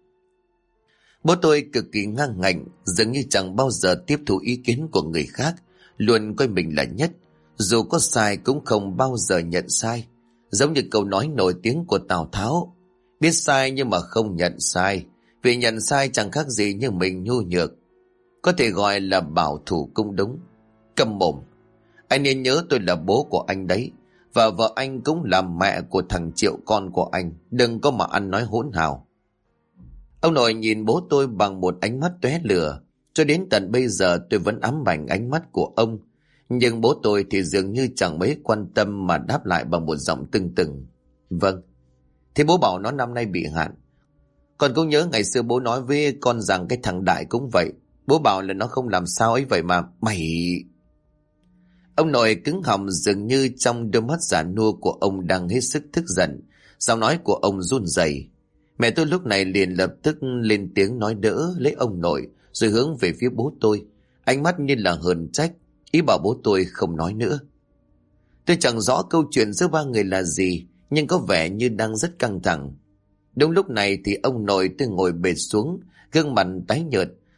Bố tôi cực kỳ ngang ngạnh, dường như chẳng bao giờ tiếp thu ý kiến của người khác, luôn coi mình là nhất. Dù có sai cũng không bao giờ nhận sai. Giống như câu nói nổi tiếng của Tào Tháo: biết sai nhưng mà không nhận sai, vì nhận sai chẳng khác gì như mình nhu nhược. Có thể gọi là bảo thủ cũng đúng. Câm mồm. Anh nên nhớ tôi là bố của anh đấy, và vợ anh cũng là mẹ của thằng Triệu con của anh. Đừng có mà ăn nói hỗn hào. Ông nội nhìn bố tôi bằng một ánh mắt tóe lửa. Cho đến tận bây giờ tôi vẫn ám ảnh ánh mắt của ông. Nhưng bố tôi thì dường như chẳng mấy quan tâm, mà đáp lại bằng một giọng tưng từng: Vâng. Thế bố bảo nó năm nay bị hạn. Con cũng nhớ ngày xưa bố nói với con rằng cái thằng Đại cũng vậy. Bố bảo là nó không làm sao ấy vậy mà. Mày... Ông nội cứng họng, dường như trong đôi mắt già nua của ông đang hết sức tức giận. Giọng nói của ông run rẩy. Mẹ tôi lúc này liền lập tức lên tiếng nói đỡ lấy ông nội, rồi hướng về phía bố tôi, ánh mắt như là hờn trách, ý bảo bố tôi không nói nữa. Tôi chẳng rõ câu chuyện giữa ba người là gì, nhưng có vẻ như đang rất căng thẳng. Đúng lúc này thì ông nội tôi ngồi bệt xuống, gương mặt tái nhợt,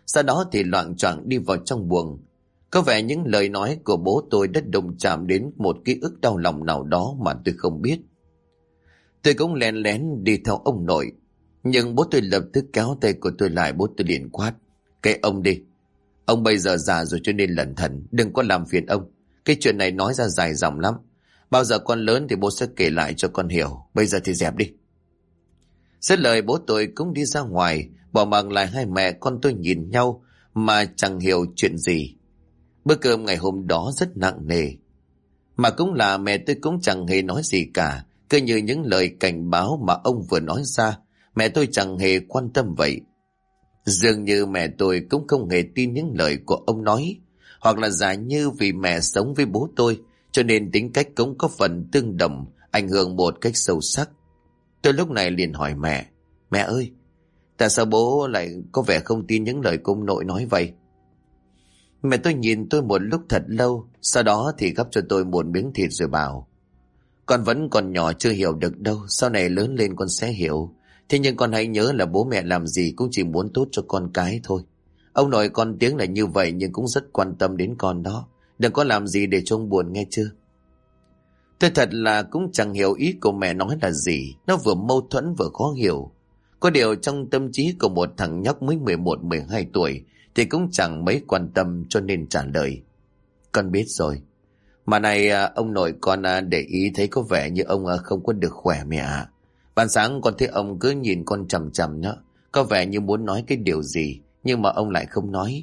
sau đó thì loạng choạng đi vào trong buồng. Có vẻ những lời nói của bố tôi đã đụng chạm đến một ký ức đau lòng nào đó mà tôi không biết. Tôi cũng lén lén đi theo ông nội, nhưng bố tôi lập tức kéo tay của tôi lại. Bố tôi liền quát: "Kệ ông đi, ông bây giờ già rồi cho nên lẩn thẩn, đừng có làm phiền ông. Cái chuyện này nói ra dài dòng lắm, bao giờ con lớn thì bố sẽ kể lại cho con hiểu. Bây giờ thì dẹp đi." Dứt lời bố tôi cũng đi ra ngoài, bỏ mặc lại hai mẹ con tôi nhìn nhau mà chẳng hiểu chuyện gì. Bữa cơm ngày hôm đó rất nặng nề, mà cũng là mẹ tôi cũng chẳng hề nói gì cả, cứ như những lời cảnh báo mà ông vừa nói ra, mẹ tôi chẳng hề quan tâm vậy. Dường như mẹ tôi cũng không hề tin những lời của ông nói, hoặc là giả như vì mẹ sống với bố tôi cho nên tính cách cũng có phần tương đồng, ảnh hưởng một cách sâu sắc. Tôi lúc này liền hỏi mẹ: "Mẹ ơi, tại sao bố lại có vẻ không tin những lời của ông nội nói vậy?" Mẹ tôi nhìn tôi một lúc thật lâu, sau đó thì gắp cho tôi một miếng thịt rồi bảo: "Con vẫn còn nhỏ chưa hiểu được đâu, sau này lớn lên con sẽ hiểu. Thế nhưng con hãy nhớ là bố mẹ làm gì cũng chỉ muốn tốt cho con cái thôi. Ông nội con tiếng là như vậy nhưng cũng rất quan tâm đến con đó. Đừng có làm gì để cho ông buồn, nghe chưa?" Tôi thật là cũng chẳng hiểu ý của mẹ nói là gì. Nó vừa mâu thuẫn vừa khó hiểu. Có điều trong tâm trí của một thằng nhóc mới 11-12 tuổi thì cũng chẳng mấy quan tâm cho nên trả lời: "Con biết rồi. Mà này ông nội con để ý thấy có vẻ như ông không có được khỏe mẹ ạ. Ban sáng con thấy ông cứ nhìn con chằm chằm đó, có vẻ như muốn nói cái điều gì nhưng mà ông lại không nói."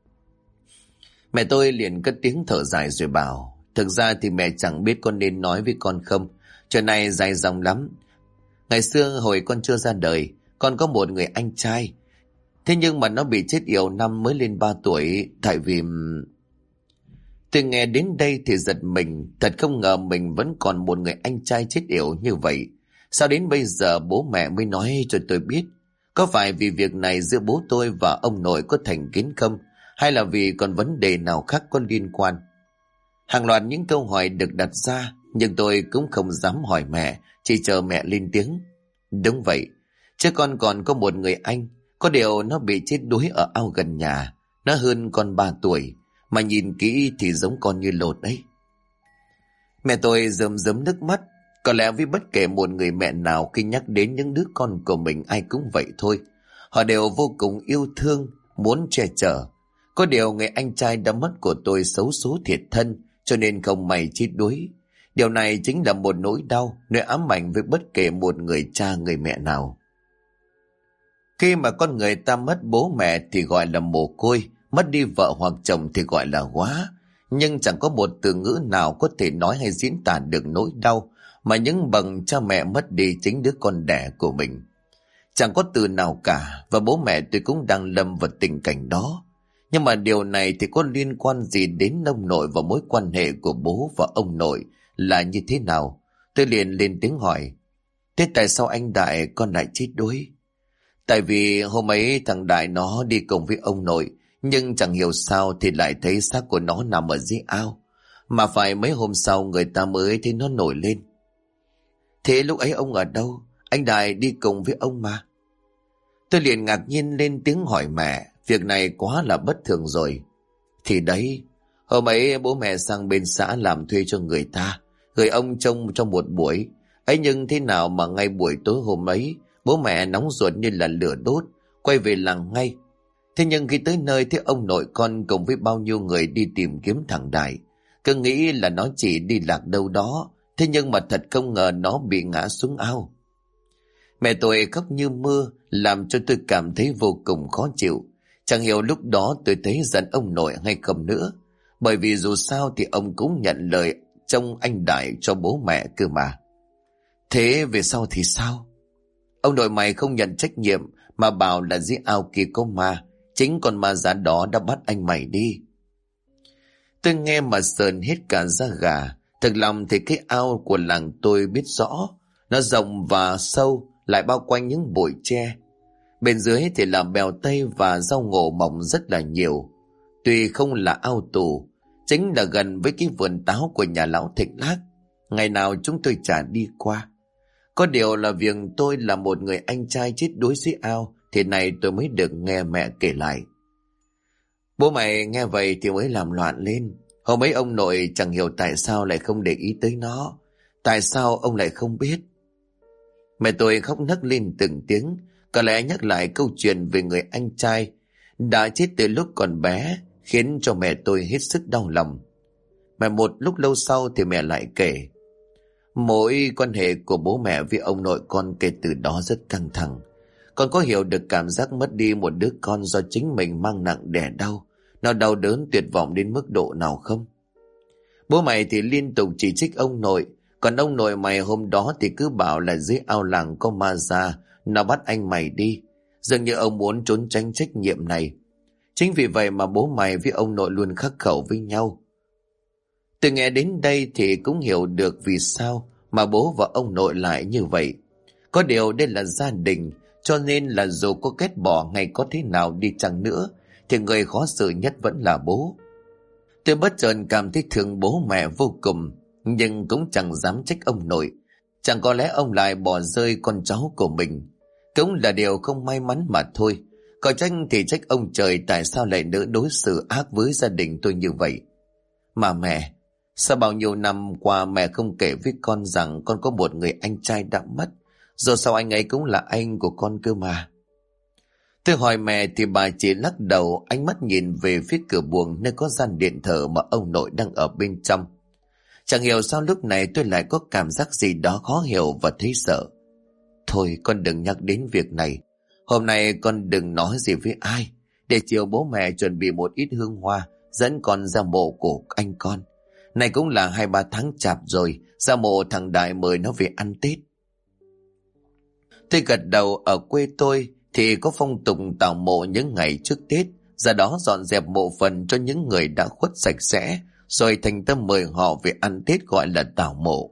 Mẹ tôi liền cất tiếng thở dài rồi bảo: "Thực ra thì mẹ chẳng biết con nên nói với con không. Chuyện này dài dòng lắm. Ngày xưa hồi con chưa ra đời, con có một người anh trai. Thế nhưng mà nó bị chết yểu năm mới lên 3 tuổi tại vì..." Tôi nghe đến đây thì giật mình, thật không ngờ mình vẫn còn một người anh trai chết yểu như vậy. Sao đến bây giờ bố mẹ mới nói cho tôi biết? Có phải vì việc này giữa bố tôi và ông nội có thành kiến không? Hay là vì còn vấn đề nào khác có liên quan? Hàng loạt những câu hỏi được đặt ra, nhưng tôi cũng không dám hỏi mẹ, chỉ chờ mẹ lên tiếng. "Đúng vậy, chứ con còn có một người anh, có điều nó bị chết đuối ở ao gần nhà. Nó hơn con 3 tuổi, mà nhìn kỹ thì giống con như lột đấy." Mẹ tôi rơm rớm nước mắt. Có lẽ với bất kể một người mẹ nào khi nhắc đến những đứa con của mình ai cũng vậy thôi. Họ đều vô cùng yêu thương, muốn che chở. Có điều người anh trai đã mất của tôi xấu số thiệt thân, cho nên không may chết đuối. Điều này chính là một nỗi đau, nỗi ám ảnh với bất kể một người cha người mẹ nào. Khi mà con người ta mất bố mẹ thì gọi là mồ côi, mất đi vợ hoặc chồng thì gọi là góa. Nhưng chẳng có một từ ngữ nào có thể nói hay diễn tả được nỗi đau mà những bậc cha mẹ mất đi chính đứa con đẻ của mình. Chẳng có từ nào cả, và bố mẹ tôi cũng đang lâm vào tình cảnh đó. Nhưng mà điều này thì có liên quan gì đến ông nội và mối quan hệ của bố và ông nội là như thế nào? Tôi liền lên tiếng hỏi: "Thế tại sao anh Đại con lại chết đuối?" "Tại vì hôm ấy thằng Đại nó đi cùng với ông nội, nhưng chẳng hiểu sao thì lại thấy xác của nó nằm ở dưới ao. Mà phải mấy hôm sau người ta mới thấy nó nổi lên." "Thế lúc ấy ông ở đâu? Anh Đại đi cùng với ông mà." Tôi liền ngạc nhiên lên tiếng hỏi mẹ, việc này quá là bất thường rồi. "Thì đấy, hôm ấy bố mẹ sang bên xã làm thuê cho người ta, gửi ông trông trong một buổi. Ấy nhưng thế nào mà ngay buổi tối hôm ấy, bố mẹ nóng ruột như là lửa đốt, quay về làng ngay. Thế nhưng khi tới nơi thấy ông nội con cùng với bao nhiêu người đi tìm kiếm thằng Đại. Cứ nghĩ là nó chỉ đi lạc đâu đó, thế nhưng mà thật không ngờ nó bị ngã xuống ao." Mẹ tôi khóc như mưa, làm cho tôi cảm thấy vô cùng khó chịu. Chẳng hiểu lúc đó tôi thấy giận ông nội hay không nữa, bởi vì dù sao thì ông cũng nhận lời trông anh Đại cho bố mẹ cơ mà. "Thế về sau thì sao?" "Ông nội mày không nhận trách nhiệm mà bảo là dưới ao kia có ma, chính con ma già đó đã bắt anh mày đi." Tôi nghe mà sờn hết cả da gà. Thực lòng thì cái ao của làng tôi biết rõ, nó rộng và sâu, lại bao quanh những bụi tre. Bên dưới thì là bèo tây và rau ngổ mọc rất là nhiều. Tuy không là ao tù, chính là gần với cái vườn táo của nhà lão Thịnh Lác. Ngày nào chúng tôi chả đi qua. Có điều là việc tôi là một người anh trai chết đuối dưới ao thì này tôi mới được nghe mẹ kể lại. Bố mày nghe vậy thì mới làm loạn lên. Hôm ấy ông nội chẳng hiểu tại sao lại không để ý tới nó. Tại sao ông lại không biết? Mẹ tôi khóc nấc lên từng tiếng, có lẽ nhắc lại câu chuyện về người anh trai đã chết từ lúc còn bé, khiến cho mẹ tôi hết sức đau lòng. Mà một lúc lâu sau thì mẹ lại kể, mối quan hệ của bố mẹ với ông nội con kể từ đó rất căng thẳng. Con có hiểu được cảm giác mất đi một đứa con do chính mình mang nặng đẻ đau, nó đau đớn tuyệt vọng đến mức độ nào không? Bố mày thì liên tục chỉ trích ông nội, còn ông nội mày hôm đó thì cứ bảo là dưới ao làng có ma già, nó bắt anh mày đi. Dường như ông muốn trốn tránh trách nhiệm này. Chính vì vậy mà bố mày với ông nội luôn khắc khẩu với nhau. Từ nghe đến đây thì cũng hiểu được vì sao mà bố và ông nội lại như vậy. Có điều đây là gia đình, cho nên là dù có kết bỏ hay có thế nào đi chăng nữa, thì người khó xử nhất vẫn là bố. Tôi bất chợt cảm thấy thương bố mẹ vô cùng, nhưng cũng chẳng dám trách ông nội. Chẳng có lẽ ông lại bỏ rơi con cháu của mình. Cũng là điều không may mắn mà thôi. Có trách thì trách ông trời tại sao lại nỡ đối xử ác với gia đình tôi như vậy. Mà mẹ, sao bao nhiêu năm qua mẹ không kể với con rằng con có một người anh trai đã mất, rồi sao anh ấy cũng là anh của con cơ mà? Tôi hỏi mẹ thì bà chỉ lắc đầu, ánh mắt nhìn về phía cửa buồng nơi có gian điện thờ mà ông nội đang ở bên trong. Chẳng hiểu sao lúc này tôi lại có cảm giác gì đó khó hiểu và thấy sợ. Thôi con đừng nhắc đến việc này. Hôm nay con đừng nói gì với ai. Để chiều bố mẹ chuẩn bị một ít hương hoa dẫn con ra mộ của anh con. Này cũng là 2-3 tháng chạp rồi, ra mộ thằng Đại mời nó về ăn Tết. Tôi gật đầu. Ở quê tôi thì có phong tục tảo mộ những ngày trước Tết, ra đó dọn dẹp mộ phần cho những người đã khuất sạch sẽ, rồi thành tâm mời họ về ăn Tết, gọi là tảo mộ.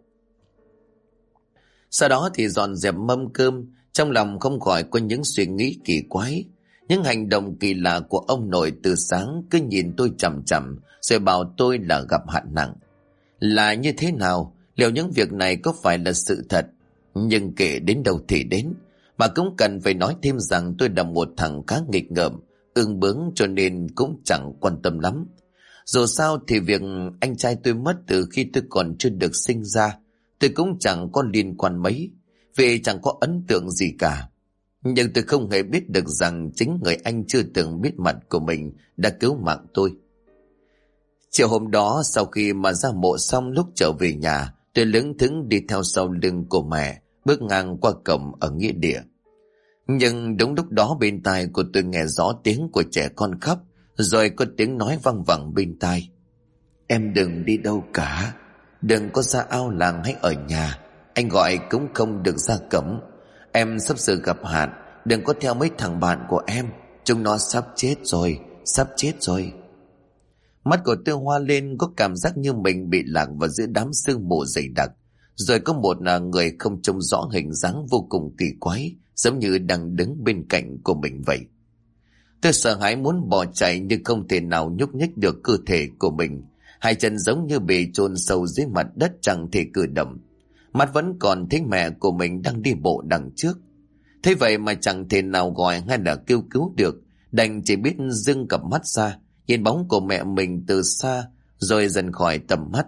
Sau đó thì dọn dẹp mâm cơm, trong lòng không khỏi có những suy nghĩ kỳ quái. Những hành động kỳ lạ của ông nội từ sáng cứ nhìn tôi chằm chằm, rồi bảo tôi là gặp hạn nặng. Là như thế nào? Liệu những việc này có phải là sự thật? Nhưng kể đến đâu thì đến, mà cũng cần phải nói thêm rằng tôi là một thằng khá nghịch ngợm, ương bướng, cho nên cũng chẳng quan tâm lắm. Dù sao thì việc anh trai tôi mất từ khi tôi còn chưa được sinh ra, tôi cũng chẳng có liên quan mấy, vì chẳng có ấn tượng gì cả. Nhưng tôi không hề biết được rằng chính người anh chưa từng biết mặt của mình đã cứu mạng tôi. Chiều hôm đó, sau khi mà ra mộ xong, lúc trở về nhà, tôi lững thững đi theo sau lưng của mẹ, bước ngang qua cổng ở nghĩa địa. Nhưng đúng lúc đó bên tai của tôi nghe rõ tiếng của trẻ con khóc, rồi có tiếng nói văng vẳng bên tai. Em đừng đi đâu cả, đừng có ra ao làng hay ở nhà, anh gọi cũng không được ra cổng. Em sắp sửa gặp hạn, đừng có theo mấy thằng bạn của em, chúng nó sắp chết rồi, sắp chết rồi. Mắt của tôi hoa lên, có cảm giác như mình bị lạc vào giữa đám sương mù dày đặc. Rồi có một người không trông rõ hình dáng vô cùng kỳ quái, giống như đang đứng bên cạnh của mình vậy. Tôi sợ hãi muốn bỏ chạy nhưng không thể nào nhúc nhích được cơ thể của mình. Hai chân giống như bị chôn sâu dưới mặt đất, chẳng thể cử động. Mắt vẫn còn thấy mẹ của mình đang đi bộ đằng trước. Thế vậy mà chẳng thể nào gọi hay là kêu cứu được, đành chỉ biết dưng cặp mắt ra, nhìn bóng của mẹ mình từ xa, rồi dần khỏi tầm mắt.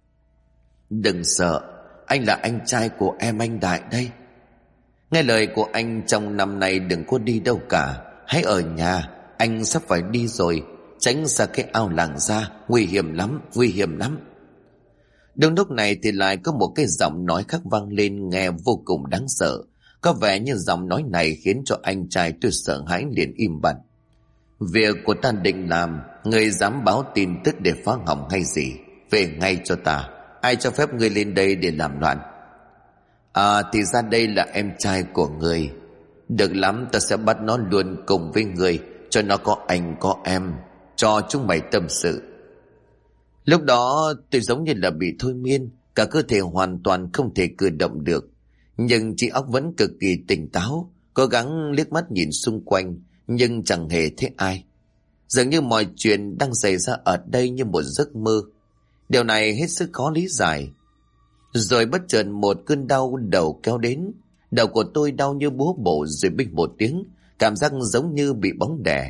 Đừng sợ, anh là anh trai của em, anh Đại đây. Nghe lời của anh, trong năm nay đừng có đi đâu cả, hãy ở nhà, anh sắp phải đi rồi, tránh xa cái ao làng ra, nguy hiểm lắm, nguy hiểm lắm. Đúng lúc này thì lại có một cái giọng nói khác vang lên, nghe vô cùng đáng sợ. Có vẻ như giọng nói này khiến cho anh trai tôi sợ hãi, liền im bặt. Việc của ta định làm, ngươi dám báo tin tức để phá hỏng hay gì? Về ngay cho ta, ai cho phép ngươi lên đây để làm loạn? À, thì ra đây là em trai của ngươi. Được lắm, ta sẽ bắt nó luôn cùng với ngươi, cho nó có anh có em, cho chúng mày tâm sự. Lúc đó tôi giống như là bị thôi miên, cả cơ thể hoàn toàn không thể cử động được. Nhưng trí óc vẫn cực kỳ tỉnh táo, cố gắng liếc mắt nhìn xung quanh, nhưng chẳng hề thấy ai. Dường như mọi chuyện đang xảy ra ở đây như một giấc mơ. Điều này hết sức khó lý giải. Rồi bất chợt một cơn đau đầu kéo đến. Đầu của tôi đau như búa bổ, rồi bịch một tiếng, cảm giác giống như bị bóng đè.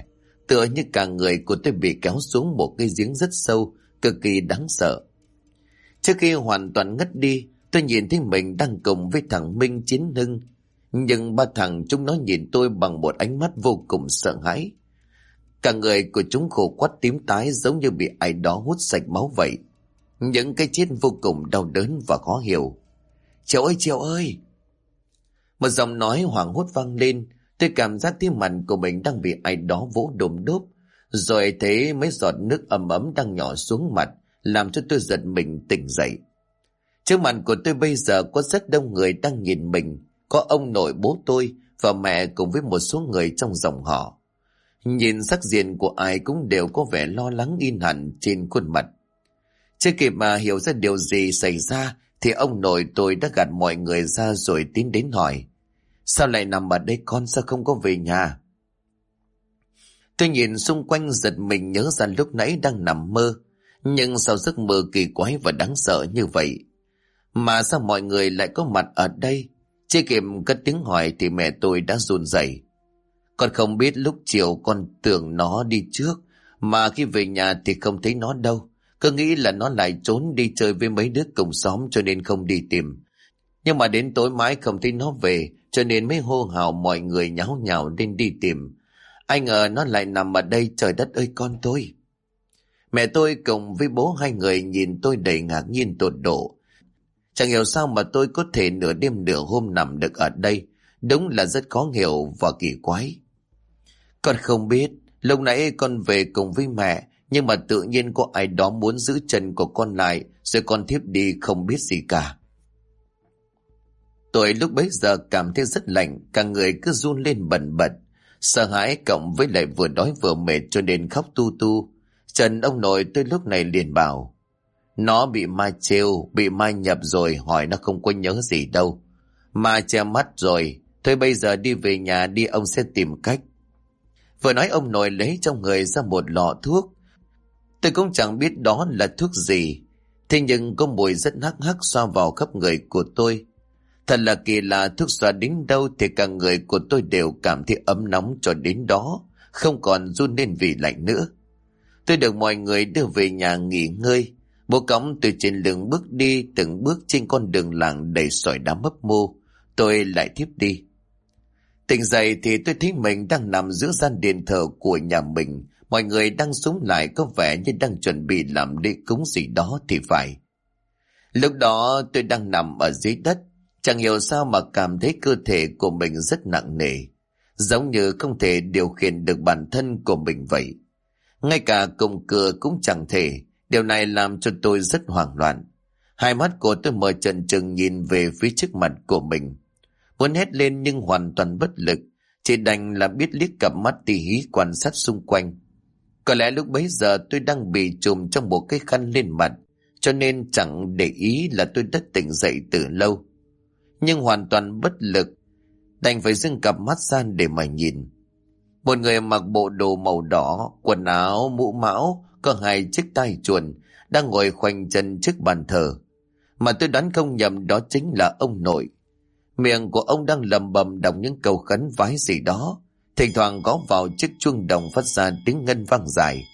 tựa như cả người của tôi bị kéo xuống một cái giếng rất sâu, cực kỳ đáng sợ. Trước khi hoàn toàn ngất đi, tôi nhìn thấy mình đang cùng với thằng Minh Chiến Hưng, nhưng ba thằng chúng nó nhìn tôi bằng một ánh mắt vô cùng sợ hãi. Cả người của chúng khô quắt tím tái, giống như bị ai đó hút sạch máu vậy. Những cái chết vô cùng đau đớn và khó hiểu. Triệu ơi, Triệu ơi! Một giọng nói hoảng hốt vang lên. Tôi cảm giác tim mặt của mình đang bị ai đó vỗ đùm đốp, rồi thấy mấy giọt nước ấm ấm đang nhỏ xuống mặt, làm cho tôi giật mình tỉnh dậy. Trước mặt của tôi bây giờ có rất đông người đang nhìn mình. Có ông nội bố tôi và mẹ cùng với một số người trong dòng họ. Nhìn sắc diện của ai cũng đều có vẻ lo lắng in hẳn trên khuôn mặt. Chưa kịp mà hiểu ra điều gì xảy ra thì ông nội tôi đã gạt mọi người ra rồi tiến đến hỏi: Sao lại nằm ở đây con, sao không có về nhà? Tôi nhìn xung quanh giật mình nhớ ra lúc nãy đang nằm mơ. Nhưng sao giấc mơ kỳ quái và đáng sợ như vậy? Mà sao mọi người lại có mặt ở đây? Chưa kịp cất tiếng hỏi thì mẹ tôi đã run rẩy. Con không biết, lúc chiều con tưởng nó đi trước, mà khi về nhà thì không thấy nó đâu. Cứ nghĩ là nó lại trốn đi chơi với mấy đứa cùng xóm cho nên không đi tìm. Nhưng mà đến tối mãi không thấy nó về, cho nên mới hô hào mọi người nháo nhào lên đi tìm. Ai ngờ nó lại nằm ở đây, trời đất ơi con tôi! Mẹ tôi cùng với bố hai người nhìn tôi đầy ngạc nhiên tột độ. Chẳng hiểu sao mà tôi có thể nửa đêm nửa hôm nằm được ở đây. Đúng là rất khó hiểu và kỳ quái. Con không biết, lúc nãy con về cùng với mẹ, nhưng mà tự nhiên có ai đó muốn giữ chân của con lại, rồi con thiếp đi không biết gì cả. Tôi lúc bấy giờ cảm thấy rất lạnh, cả người cứ run lên bần bật. Sợ hãi cộng với lại vừa đói vừa mệt cho nên khóc tu tu. Trần ông nội tôi lúc này liền bảo: Nó bị ma trêu, bị ma nhập rồi, hỏi nó không có nhớ gì đâu. Ma che mắt rồi, thôi bây giờ đi về nhà đi, ông sẽ tìm cách. Vừa nói ông nội lấy trong người ra một lọ thuốc. Tôi cũng chẳng biết đó là thuốc gì, thế nhưng có mùi rất hắc hắc xoa vào khắp người của tôi. Thật là kỳ lạ, thuốc xoa đến đâu thì cả người của tôi đều cảm thấy ấm nóng cho đến đó, không còn run lên vì lạnh nữa. Tôi được mọi người đưa về nhà nghỉ ngơi. Bố cõng từ trên lưng bước đi từng bước trên con đường làng đầy sỏi đá mấp mô. Tôi lại thiếp đi. Tỉnh dậy thì tôi thấy mình đang nằm giữa gian điện thờ của nhà mình. Mọi người đang xúm lại, có vẻ như đang chuẩn bị làm lễ cúng gì đó thì phải. Lúc đó tôi đang nằm ở dưới đất. Chẳng hiểu sao mà cảm thấy cơ thể của mình rất nặng nề, giống như không thể điều khiển được bản thân của mình vậy. Ngay cả cổng cửa cũng chẳng thể. Điều này làm cho tôi rất hoảng loạn. Hai mắt của tôi mở trần trừng nhìn về phía trước mặt của mình. Muốn hét lên nhưng hoàn toàn bất lực, chỉ đành là biết liếc cặp mắt tỉ hí quan sát xung quanh. Có lẽ lúc bấy giờ tôi đang bị trùm trong một cái khăn lên mặt, cho nên chẳng để ý là tôi đã tỉnh dậy từ lâu. Nhưng hoàn toàn bất lực, đành phải dưng cặp mắt ra để mà nhìn. Một người mặc bộ đồ màu đỏ, quần áo, mũ mão, có hai chiếc tai chuồn, đang ngồi khoanh chân trước bàn thờ. Mà tôi đoán không nhầm, đó chính là ông nội. Miệng của ông đang lẩm bẩm đọc những câu khấn vái gì đó, thỉnh thoảng gõ vào chiếc chuông đồng phát ra tiếng ngân vang dài.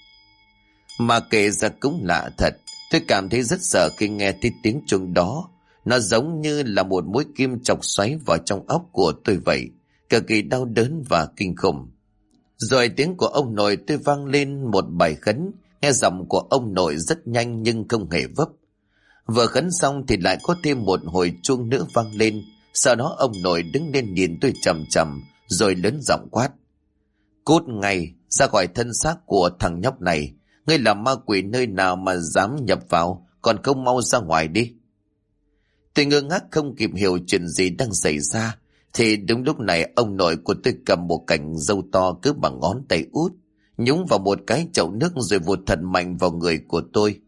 Mà kể ra cũng lạ thật, tôi cảm thấy rất sợ khi nghe thấy tiếng chuông đó. Nó giống như là một mũi kim chọc xoáy vào trong óc của tôi vậy, cực kỳ đau đớn và kinh khủng. Rồi tiếng của ông nội tôi vang lên một bài khấn. Nghe giọng của ông nội rất nhanh nhưng không hề vấp. Vừa khấn xong thì lại có thêm một hồi chuông nữa vang lên. Sau đó ông nội đứng lên nhìn tôi chằm chằm, rồi lớn giọng quát: Cút ngay ra khỏi thân xác của thằng nhóc này. Ngươi là ma quỷ nơi nào mà dám nhập vào, còn không mau ra ngoài đi. Tôi ngơ ngác không kịp hiểu chuyện gì đang xảy ra, thì đúng lúc này ông nội của tôi cầm một cành dâu to cứ bằng ngón tay út, nhúng vào một cái chậu nước rồi vụt thật mạnh vào người của tôi.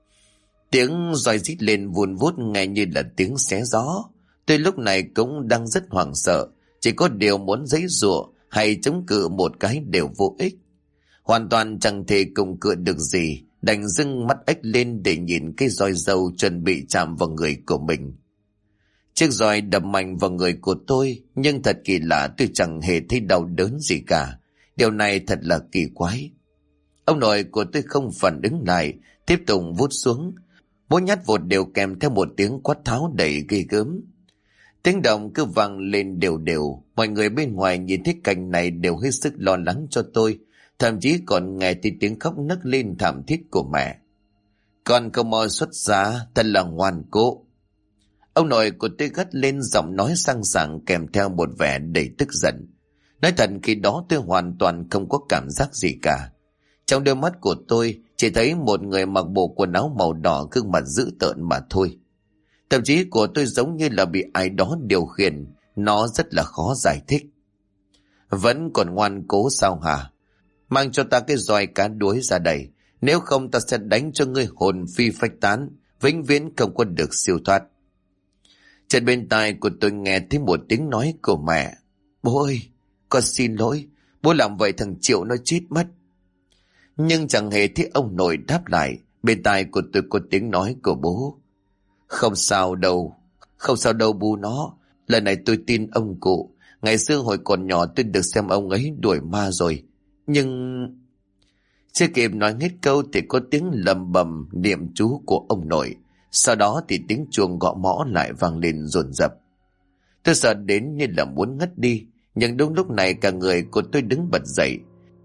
Tiếng roi rít lên vun vút nghe như là tiếng xé gió. Tôi lúc này cũng đang rất hoảng sợ, chỉ có điều muốn giãy giụa hay chống cự một cái đều vô ích. Hoàn toàn chẳng thể cùng cự được gì, đành dưng mắt ếch lên để nhìn cái roi dâu chuẩn bị chạm vào người của mình. Chiếc roi đập mạnh vào người của tôi, nhưng thật kỳ lạ, tôi chẳng hề thấy đau đớn gì cả. Điều này thật là kỳ quái. Ông nội của tôi không phản ứng lại, tiếp tục vút xuống. Mỗi nhát vụt đều kèm theo một tiếng quát tháo đầy ghê gớm. Tiếng động cứ vang lên đều đều. Mọi người bên ngoài nhìn thấy cảnh này đều hết sức lo lắng cho tôi, thậm chí còn nghe thấy tiếng khóc nấc lên thảm thiết của mẹ. Con không moi xuất giá, thật là ngoan cố. Ông nội của tôi gắt lên, giọng nói sang sảng kèm theo một vẻ đầy tức giận. Nói thật, khi đó tôi hoàn toàn không có cảm giác gì cả. Trong đôi mắt của tôi chỉ thấy một người mặc bộ quần áo màu đỏ, gương mặt dữ tợn mà thôi. Tâm trí của tôi giống như là bị ai đó điều khiển, nó rất là khó giải thích. Vẫn còn ngoan cố sao hả? Mang cho ta cái roi cá đuối ra đây, nếu không ta sẽ đánh cho ngươi hồn phi phách tán, vĩnh viễn không có được siêu thoát. Trên bên tai của tôi nghe thấy một tiếng nói của mẹ. Bố ơi, con xin lỗi, bố làm vậy thằng Triệu nó chết mất. Nhưng chẳng hề thấy ông nội đáp lại. Bên tai của tôi có tiếng nói của bố. Không sao đâu, không sao đâu bố nó. Lần này tôi tin ông cụ. Ngày xưa hồi còn nhỏ tôi được xem ông ấy đuổi ma rồi. Nhưng... Chưa kịp nói hết câu thì có tiếng lầm bầm niệm chú của ông nội. Sau đó thì tiếng chuông gõ mõ lại vang lên dồn dập. Tôi sợ đến như là muốn ngất đi. Nhưng đúng lúc này cả người của tôi đứng bật dậy.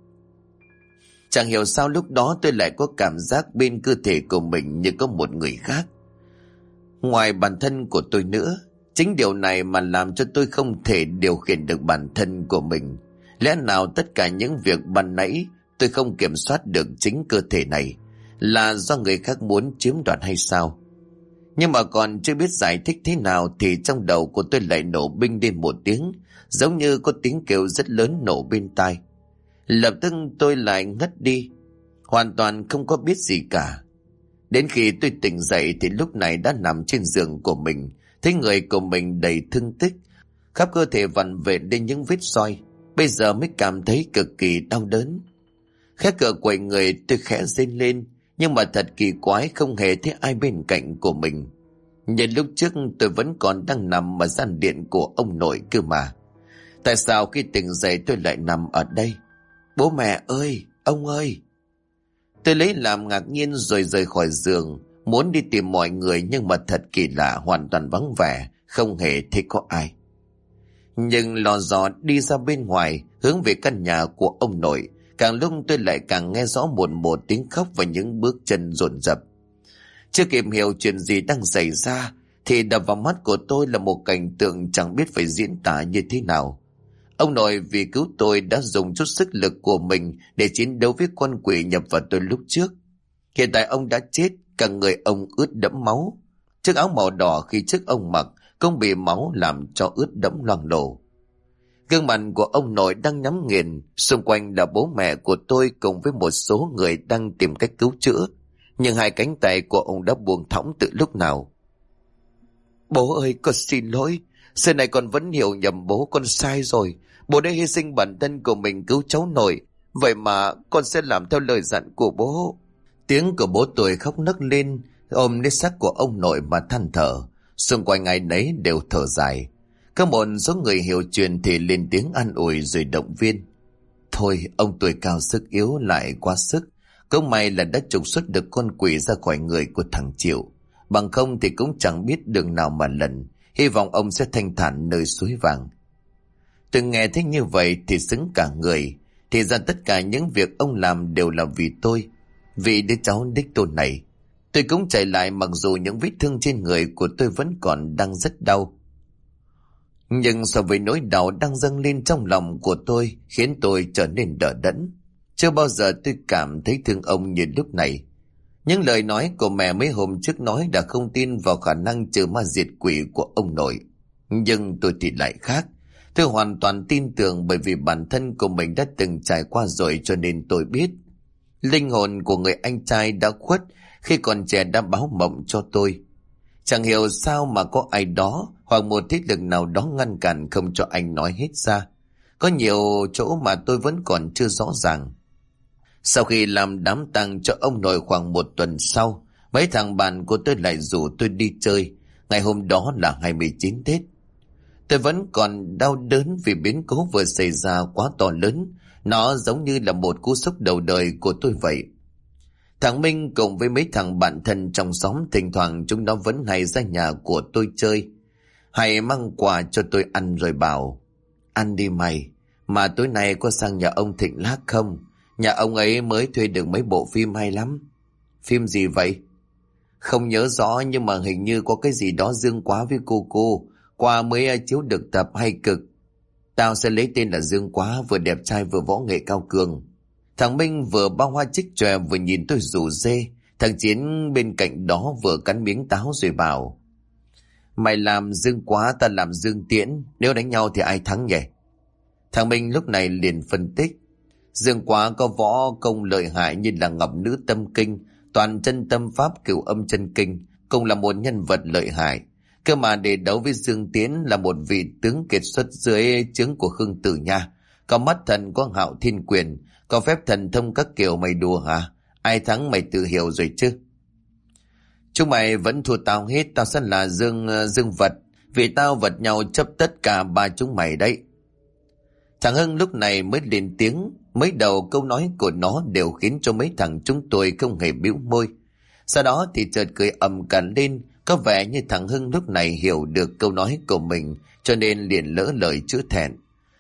Chẳng hiểu sao lúc đó tôi lại có cảm giác bên cơ thể của mình như có một người khác, ngoài bản thân của tôi nữa. Chính điều này mà làm cho tôi không thể điều khiển được bản thân của mình. Lẽ nào tất cả những việc ban nãy tôi không kiểm soát được chính cơ thể này là do người khác muốn chiếm đoạt hay sao? Nhưng mà còn chưa biết giải thích thế nào thì trong đầu của tôi lại nổ binh lên một tiếng, giống như có tiếng kêu rất lớn nổ bên tai. Lập tức tôi lại ngất đi, hoàn toàn không có biết gì cả. Đến khi tôi tỉnh dậy thì lúc này đã nằm trên giường của mình, thấy người của mình đầy thương tích, khắp cơ thể vặn vẹo lên những vết roi. Bây giờ mới cảm thấy cực kỳ đau đớn. Khẽ cựa quậy người, tôi khẽ rên lên, nhưng mà thật kỳ quái, không hề thấy ai bên cạnh của mình. Như lúc trước tôi vẫn còn đang nằm ở gian điện của ông nội cơ mà. Tại sao khi tỉnh dậy tôi lại nằm ở đây? Bố mẹ ơi, ông ơi! Tôi lấy làm ngạc nhiên rồi rời khỏi giường, muốn đi tìm mọi người, nhưng mà thật kỳ lạ, hoàn toàn vắng vẻ, không hề thấy có ai. Nhưng lò dò đi ra bên ngoài, hướng về căn nhà của ông nội, càng lúc tôi lại càng nghe rõ một tiếng khóc và những bước chân dồn dập. Chưa kịp hiểu chuyện gì đang xảy ra thì đập vào mắt của tôi là một cảnh tượng chẳng biết phải diễn tả như thế nào. Ông nội vì cứu tôi đã dùng chút sức lực của mình để chiến đấu với con quỷ nhập vào tôi lúc trước. Hiện tại ông đã chết, cả người ông ướt đẫm máu. Chiếc áo màu đỏ khi trước ông mặc cũng bị máu làm cho ướt đẫm loang lổ. Gương mặt của ông nội đang nhắm nghiền, xung quanh là bố mẹ của tôi cùng với một số người đang tìm cách cứu chữa. Nhưng hai cánh tay của ông đã buông thõng từ lúc nào. Bố ơi, con xin lỗi. Xưa này con vẫn hiểu nhầm bố, con sai rồi. Bố đã hy sinh bản thân của mình cứu cháu nội. Vậy mà con sẽ làm theo lời dặn của bố. Tiếng của bố tôi khóc nấc lên, ôm lấy xác của ông nội mà than thở. Xung quanh ai nấy đều thở dài. Có một số người hiểu chuyện thì lên tiếng an ủi rồi động viên. Thôi, ông tuổi cao sức yếu lại quá sức. Cũng may là đã trục xuất được con quỷ ra khỏi người của thằng Triệu. Bằng không thì cũng chẳng biết đường nào mà lần. Hy vọng ông sẽ thanh thản nơi suối vàng. Tôi nghe thấy như vậy thì sững cả người. Thì ra tất cả những việc ông làm đều là vì tôi, vì đứa cháu đích tôn này. Tôi cũng chạy lại, mặc dù những vết thương trên người của tôi vẫn còn đang rất đau. Nhưng so với nỗi đau đang dâng lên trong lòng của tôi, khiến tôi trở nên đờ đẫn. Chưa bao giờ tôi cảm thấy thương ông như lúc này. Những lời nói của mẹ mấy hôm trước nói đã không tin vào khả năng trừ ma diệt quỷ của ông nội. Nhưng tôi thì lại khác. Tôi hoàn toàn tin tưởng, bởi vì bản thân của mình đã từng trải qua rồi, cho nên tôi biết. Linh hồn của người anh trai đã khuất khi còn trẻ đã báo mộng cho tôi. Chẳng hiểu sao mà có ai đó hoặc một thế lực nào đó ngăn cản không cho anh nói hết ra. Có nhiều chỗ mà tôi vẫn còn chưa rõ ràng. Sau khi làm đám tang cho ông nội khoảng một tuần sau, mấy thằng bạn của tôi lại rủ tôi đi chơi. Ngày hôm đó là 29 Tết. Tôi vẫn còn đau đớn vì biến cố vừa xảy ra quá to lớn. Nó giống như là một cú sốc đầu đời của tôi vậy. Thằng Minh cùng với mấy thằng bạn thân trong xóm, thỉnh thoảng chúng nó vẫn hay ra nhà của tôi chơi, hay mang quà cho tôi ăn rồi bảo: ăn đi mày, mà tối nay có sang nhà ông Thịnh Lác không? Nhà ông ấy mới thuê được mấy bộ phim hay lắm. Phim gì vậy? Không nhớ rõ, nhưng mà hình như có cái gì đó Dương Quá với cô qua mới chiếu được tập hay cực. Tao sẽ lấy tên là Dương Quá, vừa đẹp trai vừa võ nghệ cao cường. Thằng Minh vừa bao hoa chích chòe vừa nhìn tôi rủ rê. Thằng Chiến bên cạnh đó vừa cắn miếng táo rồi bảo: mày làm Dương Quá, ta làm Dương Tiễn, nếu đánh nhau thì ai thắng nhỉ? Thằng Minh lúc này liền phân tích: Dương Quá có võ công lợi hại như là Ngọc Nữ Tâm Kinh, toàn chân tâm pháp Cửu Âm Chân Kinh, cũng là một nhân vật lợi hại. Cơ mà để đấu với Dương Tiễn là một vị tướng kiệt xuất dưới trướng của Khương Tử Nha, có mắt thần, có Hạo Thiên Quyền, có phép thần thông các kiểu. Mày đùa hả? Ai thắng mày tự hiểu rồi chứ. Chúng mày vẫn thua tao hết. Tao sẽ là Dương Vật, vì tao vật nhau chấp tất cả ba chúng mày đấy. Thằng Hưng lúc này mới lên tiếng. Mới đầu câu nói của nó đều khiến cho mấy thằng chúng tôi không hề bĩu môi. Sau đó thì chợt cười ầm cả lên. Có vẻ như thằng Hưng lúc này hiểu được câu nói của mình, cho nên liền lỡ lời chữa thẹn: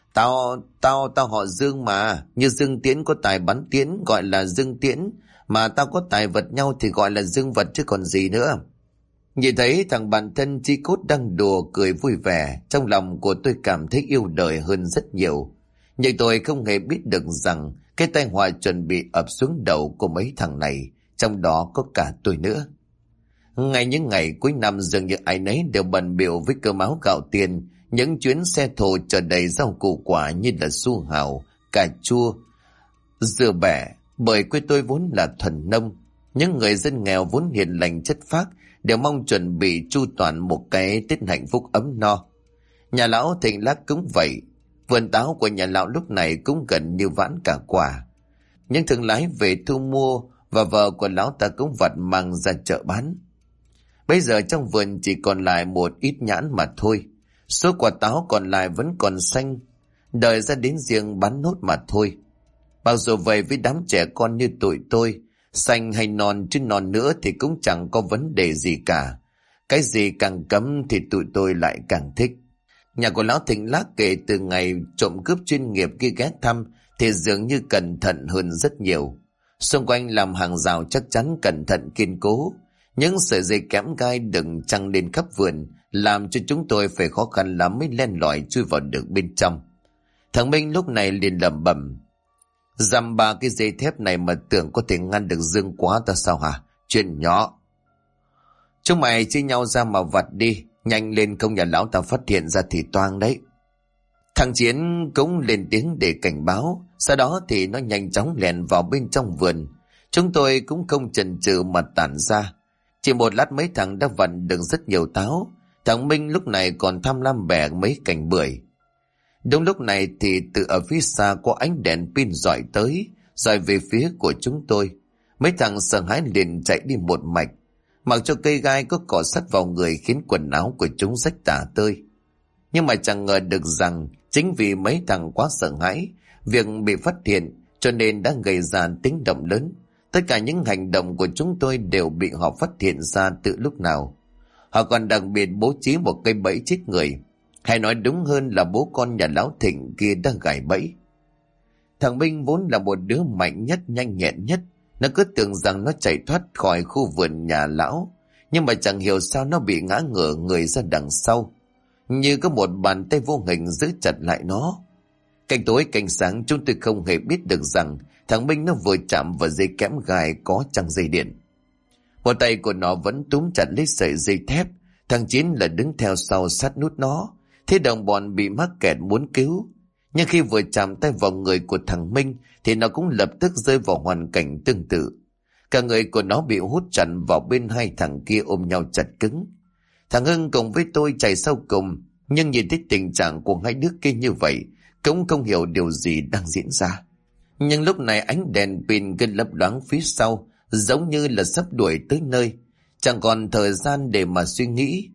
Tao họ Dương mà, như Dương Tiễn có tài bắn tiễn gọi là Dương Tiễn, mà tao có tài vật nhau thì gọi là Dương Vật chứ còn gì nữa. Nhìn thấy thằng bạn thân Chi Cốt đang đùa cười vui vẻ, trong lòng của tôi cảm thấy yêu đời hơn rất nhiều. Nhưng tôi không hề biết được rằng cái tai họa chuẩn bị ập xuống đầu của mấy thằng này, trong đó có cả tôi nữa. Ngay những ngày cuối năm dường như ai nấy đều bận bịu với cơm áo gạo tiền, những chuyến xe thồ chở đầy rau củ quả như là su hào, cà chua, dừa bẻ. Bởi quê tôi vốn là thuần nông, những người dân nghèo vốn hiền lành chất phác đều mong chuẩn bị chu toàn một cái Tết hạnh phúc ấm no. Nhà lão Thịnh Lác cũng vậy. Vườn táo của nhà lão lúc này cũng gần như vãn cả quả. Những thương lái về thu mua và vợ của lão ta cũng vặt mang ra chợ bán. Bây giờ trong vườn chỉ còn lại một ít nhãn mà thôi. Số quả táo còn lại vẫn còn xanh, đợi ra đến riêng bán nốt mà thôi. Bao dù vậy, với đám trẻ con như tụi tôi, xanh hay non chứ non nữa thì cũng chẳng có vấn đề gì cả. Cái gì càng cấm thì tụi tôi lại càng thích. Nhà của lão Thịnh Lác kể từ ngày trộm cướp chuyên nghiệp kia ghé thăm thì dường như cẩn thận hơn rất nhiều. Xung quanh làm hàng rào chắc chắn, cẩn thận kiên cố. Những sợi dây kẽm gai đừng trăng lên khắp vườn, làm cho chúng tôi phải khó khăn lắm mới len lỏi chui vào được bên trong. Thằng Minh lúc này liền lẩm bẩm: dăm ba cái dây thép này mà tưởng có thể ngăn được Dương Quá ta sao hả? Chuyện nhỏ. Chúng mày chia nhau ra mà vặt đi, nhanh lên không nhà lão ta phát hiện ra thì toang đấy. Thằng Chiến cũng lên tiếng để cảnh báo. Sau đó thì nó nhanh chóng lèn vào bên trong vườn. Chúng tôi cũng không chần chừ mà tản ra. Chỉ một lát mấy thằng đã vặn được rất nhiều táo. Thằng Minh lúc này còn tham lam bẻ mấy cành bưởi. Đúng lúc này thì từ ở phía xa có ánh đèn pin rọi tới, rọi về phía của chúng tôi. Mấy thằng sợ hãi liền chạy đi một mạch, mặc cho cây gai có cọ sắt vào người khiến quần áo của chúng rách tả tơi. Nhưng mà chẳng ngờ được rằng chính vì mấy thằng quá sợ hãi việc bị phát hiện, cho nên đã gây ra tiếng động lớn. Tất cả những hành động của chúng tôi đều bị họ phát hiện ra từ lúc nào. Họ còn đặc biệt bố trí một cây bẫy chết người, hay nói đúng hơn là bố con nhà lão Thịnh kia đang gài bẫy. Thằng Minh vốn là một đứa mạnh nhất, nhanh nhẹn nhất. Nó cứ tưởng rằng nó chạy thoát khỏi khu vườn nhà lão, nhưng mà chẳng hiểu sao nó bị ngã ngửa người ra đằng sau, như có một bàn tay vô hình giữ chặt lại nó. Cạnh tối cạnh sáng chúng tôi không hề biết được rằng thằng Minh nó vừa chạm vào dây kẽm gai có trăng dây điện. Một tay của nó vẫn túm chặt lấy sợi dây thép. Thằng Chiến là đứng theo sau sát nút nó. Thế đồng bọn bị mắc kẹt muốn cứu, nhưng khi vừa chạm tay vào người của thằng Minh thì nó cũng lập tức rơi vào hoàn cảnh tương tự. Cả người của nó bị hút chặt vào bên hai thằng kia ôm nhau chặt cứng. Thằng Hưng cùng với tôi chạy sau cùng, nhưng nhìn thấy tình trạng của hai đứa kia như vậy cũng không hiểu điều gì đang diễn ra. Nhưng lúc này ánh đèn pin cứ lấp loáng phía sau, giống như là sắp đuổi tới nơi, chẳng còn thời gian để mà suy nghĩ.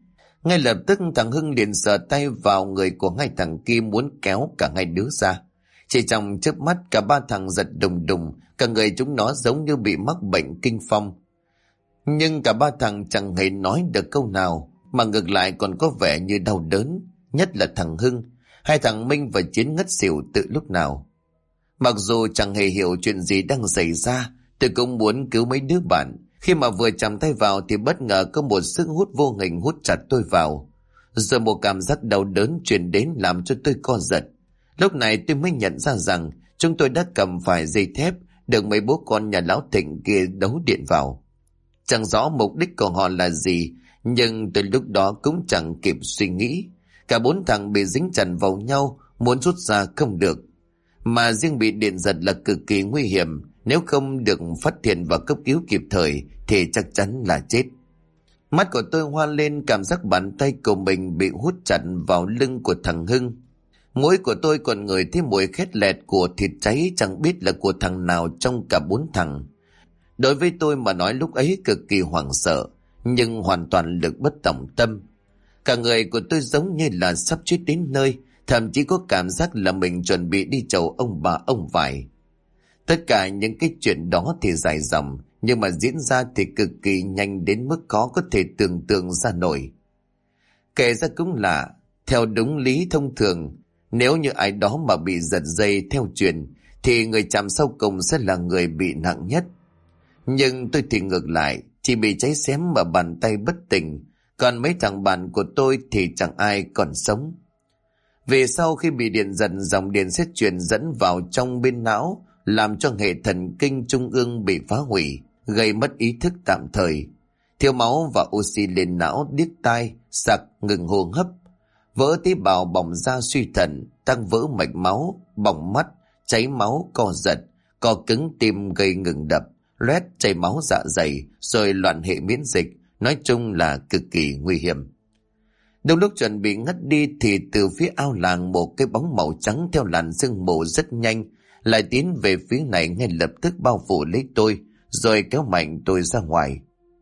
Ngay lập tức thằng Hưng liền sờ tay vào người của hai thằng kia muốn kéo cả hai đứa ra. Chỉ trong chớp mắt cả ba thằng giật đùng đùng, cả người chúng nó giống như bị mắc bệnh kinh phong. Nhưng cả ba thằng chẳng hề nói được câu nào, mà ngược lại còn có vẻ như đau đớn, nhất là thằng Hưng. Hai thằng Minh và Chiến ngất xỉu từ lúc nào. Mặc dù chẳng hề hiểu chuyện gì đang xảy ra, tôi cũng muốn cứu mấy đứa bạn. Khi mà vừa chạm tay vào thì bất ngờ có một sức hút vô hình hút chặt tôi vào. Rồi một cảm giác đau đớn truyền đến làm cho tôi co giật. Lúc này tôi mới nhận ra rằng chúng tôi đã cầm phải dây thép được mấy bố con nhà lão Thịnh kia đấu điện vào. Chẳng rõ mục đích của họ là gì, nhưng từ lúc đó cũng chẳng kịp suy nghĩ. Cả bốn thằng bị dính chặt vào nhau, muốn rút ra không được. Mà riêng bị điện giật là cực kỳ nguy hiểm, nếu không được phát hiện và cấp cứu kịp thời thì chắc chắn là chết. Mắt của tôi hoa lên, cảm giác bàn tay của mình bị hút chặt vào lưng của thằng Hưng. Mũi của tôi còn ngửi thấy mùi khét lẹt của thịt cháy, chẳng biết là của thằng nào trong cả bốn thằng. Đối với tôi mà nói lúc ấy cực kỳ hoảng sợ, nhưng hoàn toàn lực bất tòng tâm. Cả người của tôi giống như là sắp chết đến nơi, thậm chí có cảm giác là mình chuẩn bị đi chầu ông bà ông vải. Tất cả những cái chuyện đó thì dài dòng, nhưng mà diễn ra thì cực kỳ nhanh đến mức khó có thể tưởng tượng ra nổi. Kể ra cũng lạ, theo đúng lý thông thường, nếu như ai đó mà bị giật dây theo truyền, thì người chạm sau cùng sẽ là người bị nặng nhất. Nhưng tôi thì ngược lại, chỉ bị cháy xém mà bàn tay bất tỉnh, còn mấy thằng bạn của tôi thì chẳng ai còn sống. Về sau khi bị điện giật, dòng điện sẽ truyền dẫn vào trong bên não, làm cho hệ thần kinh trung ương bị phá hủy, gây mất ý thức tạm thời. Thiếu máu và oxy lên não, điếc tai, sặc, ngừng hô hấp, vỡ tế bào bỏng da suy thận, tăng vỡ mạch máu, bỏng mắt, cháy máu, co giật, co cứng tim gây ngừng đập, loét, chảy máu dạ dày, rồi loạn hệ miễn dịch, nói chung là cực kỳ nguy hiểm. Đúng lúc chuẩn bị ngất đi thì từ phía ao làng một cái bóng màu trắng theo làn sương mù rất nhanh lại tiến về phía này, ngay lập tức bao phủ lấy tôi, rồi kéo mạnh tôi ra ngoài.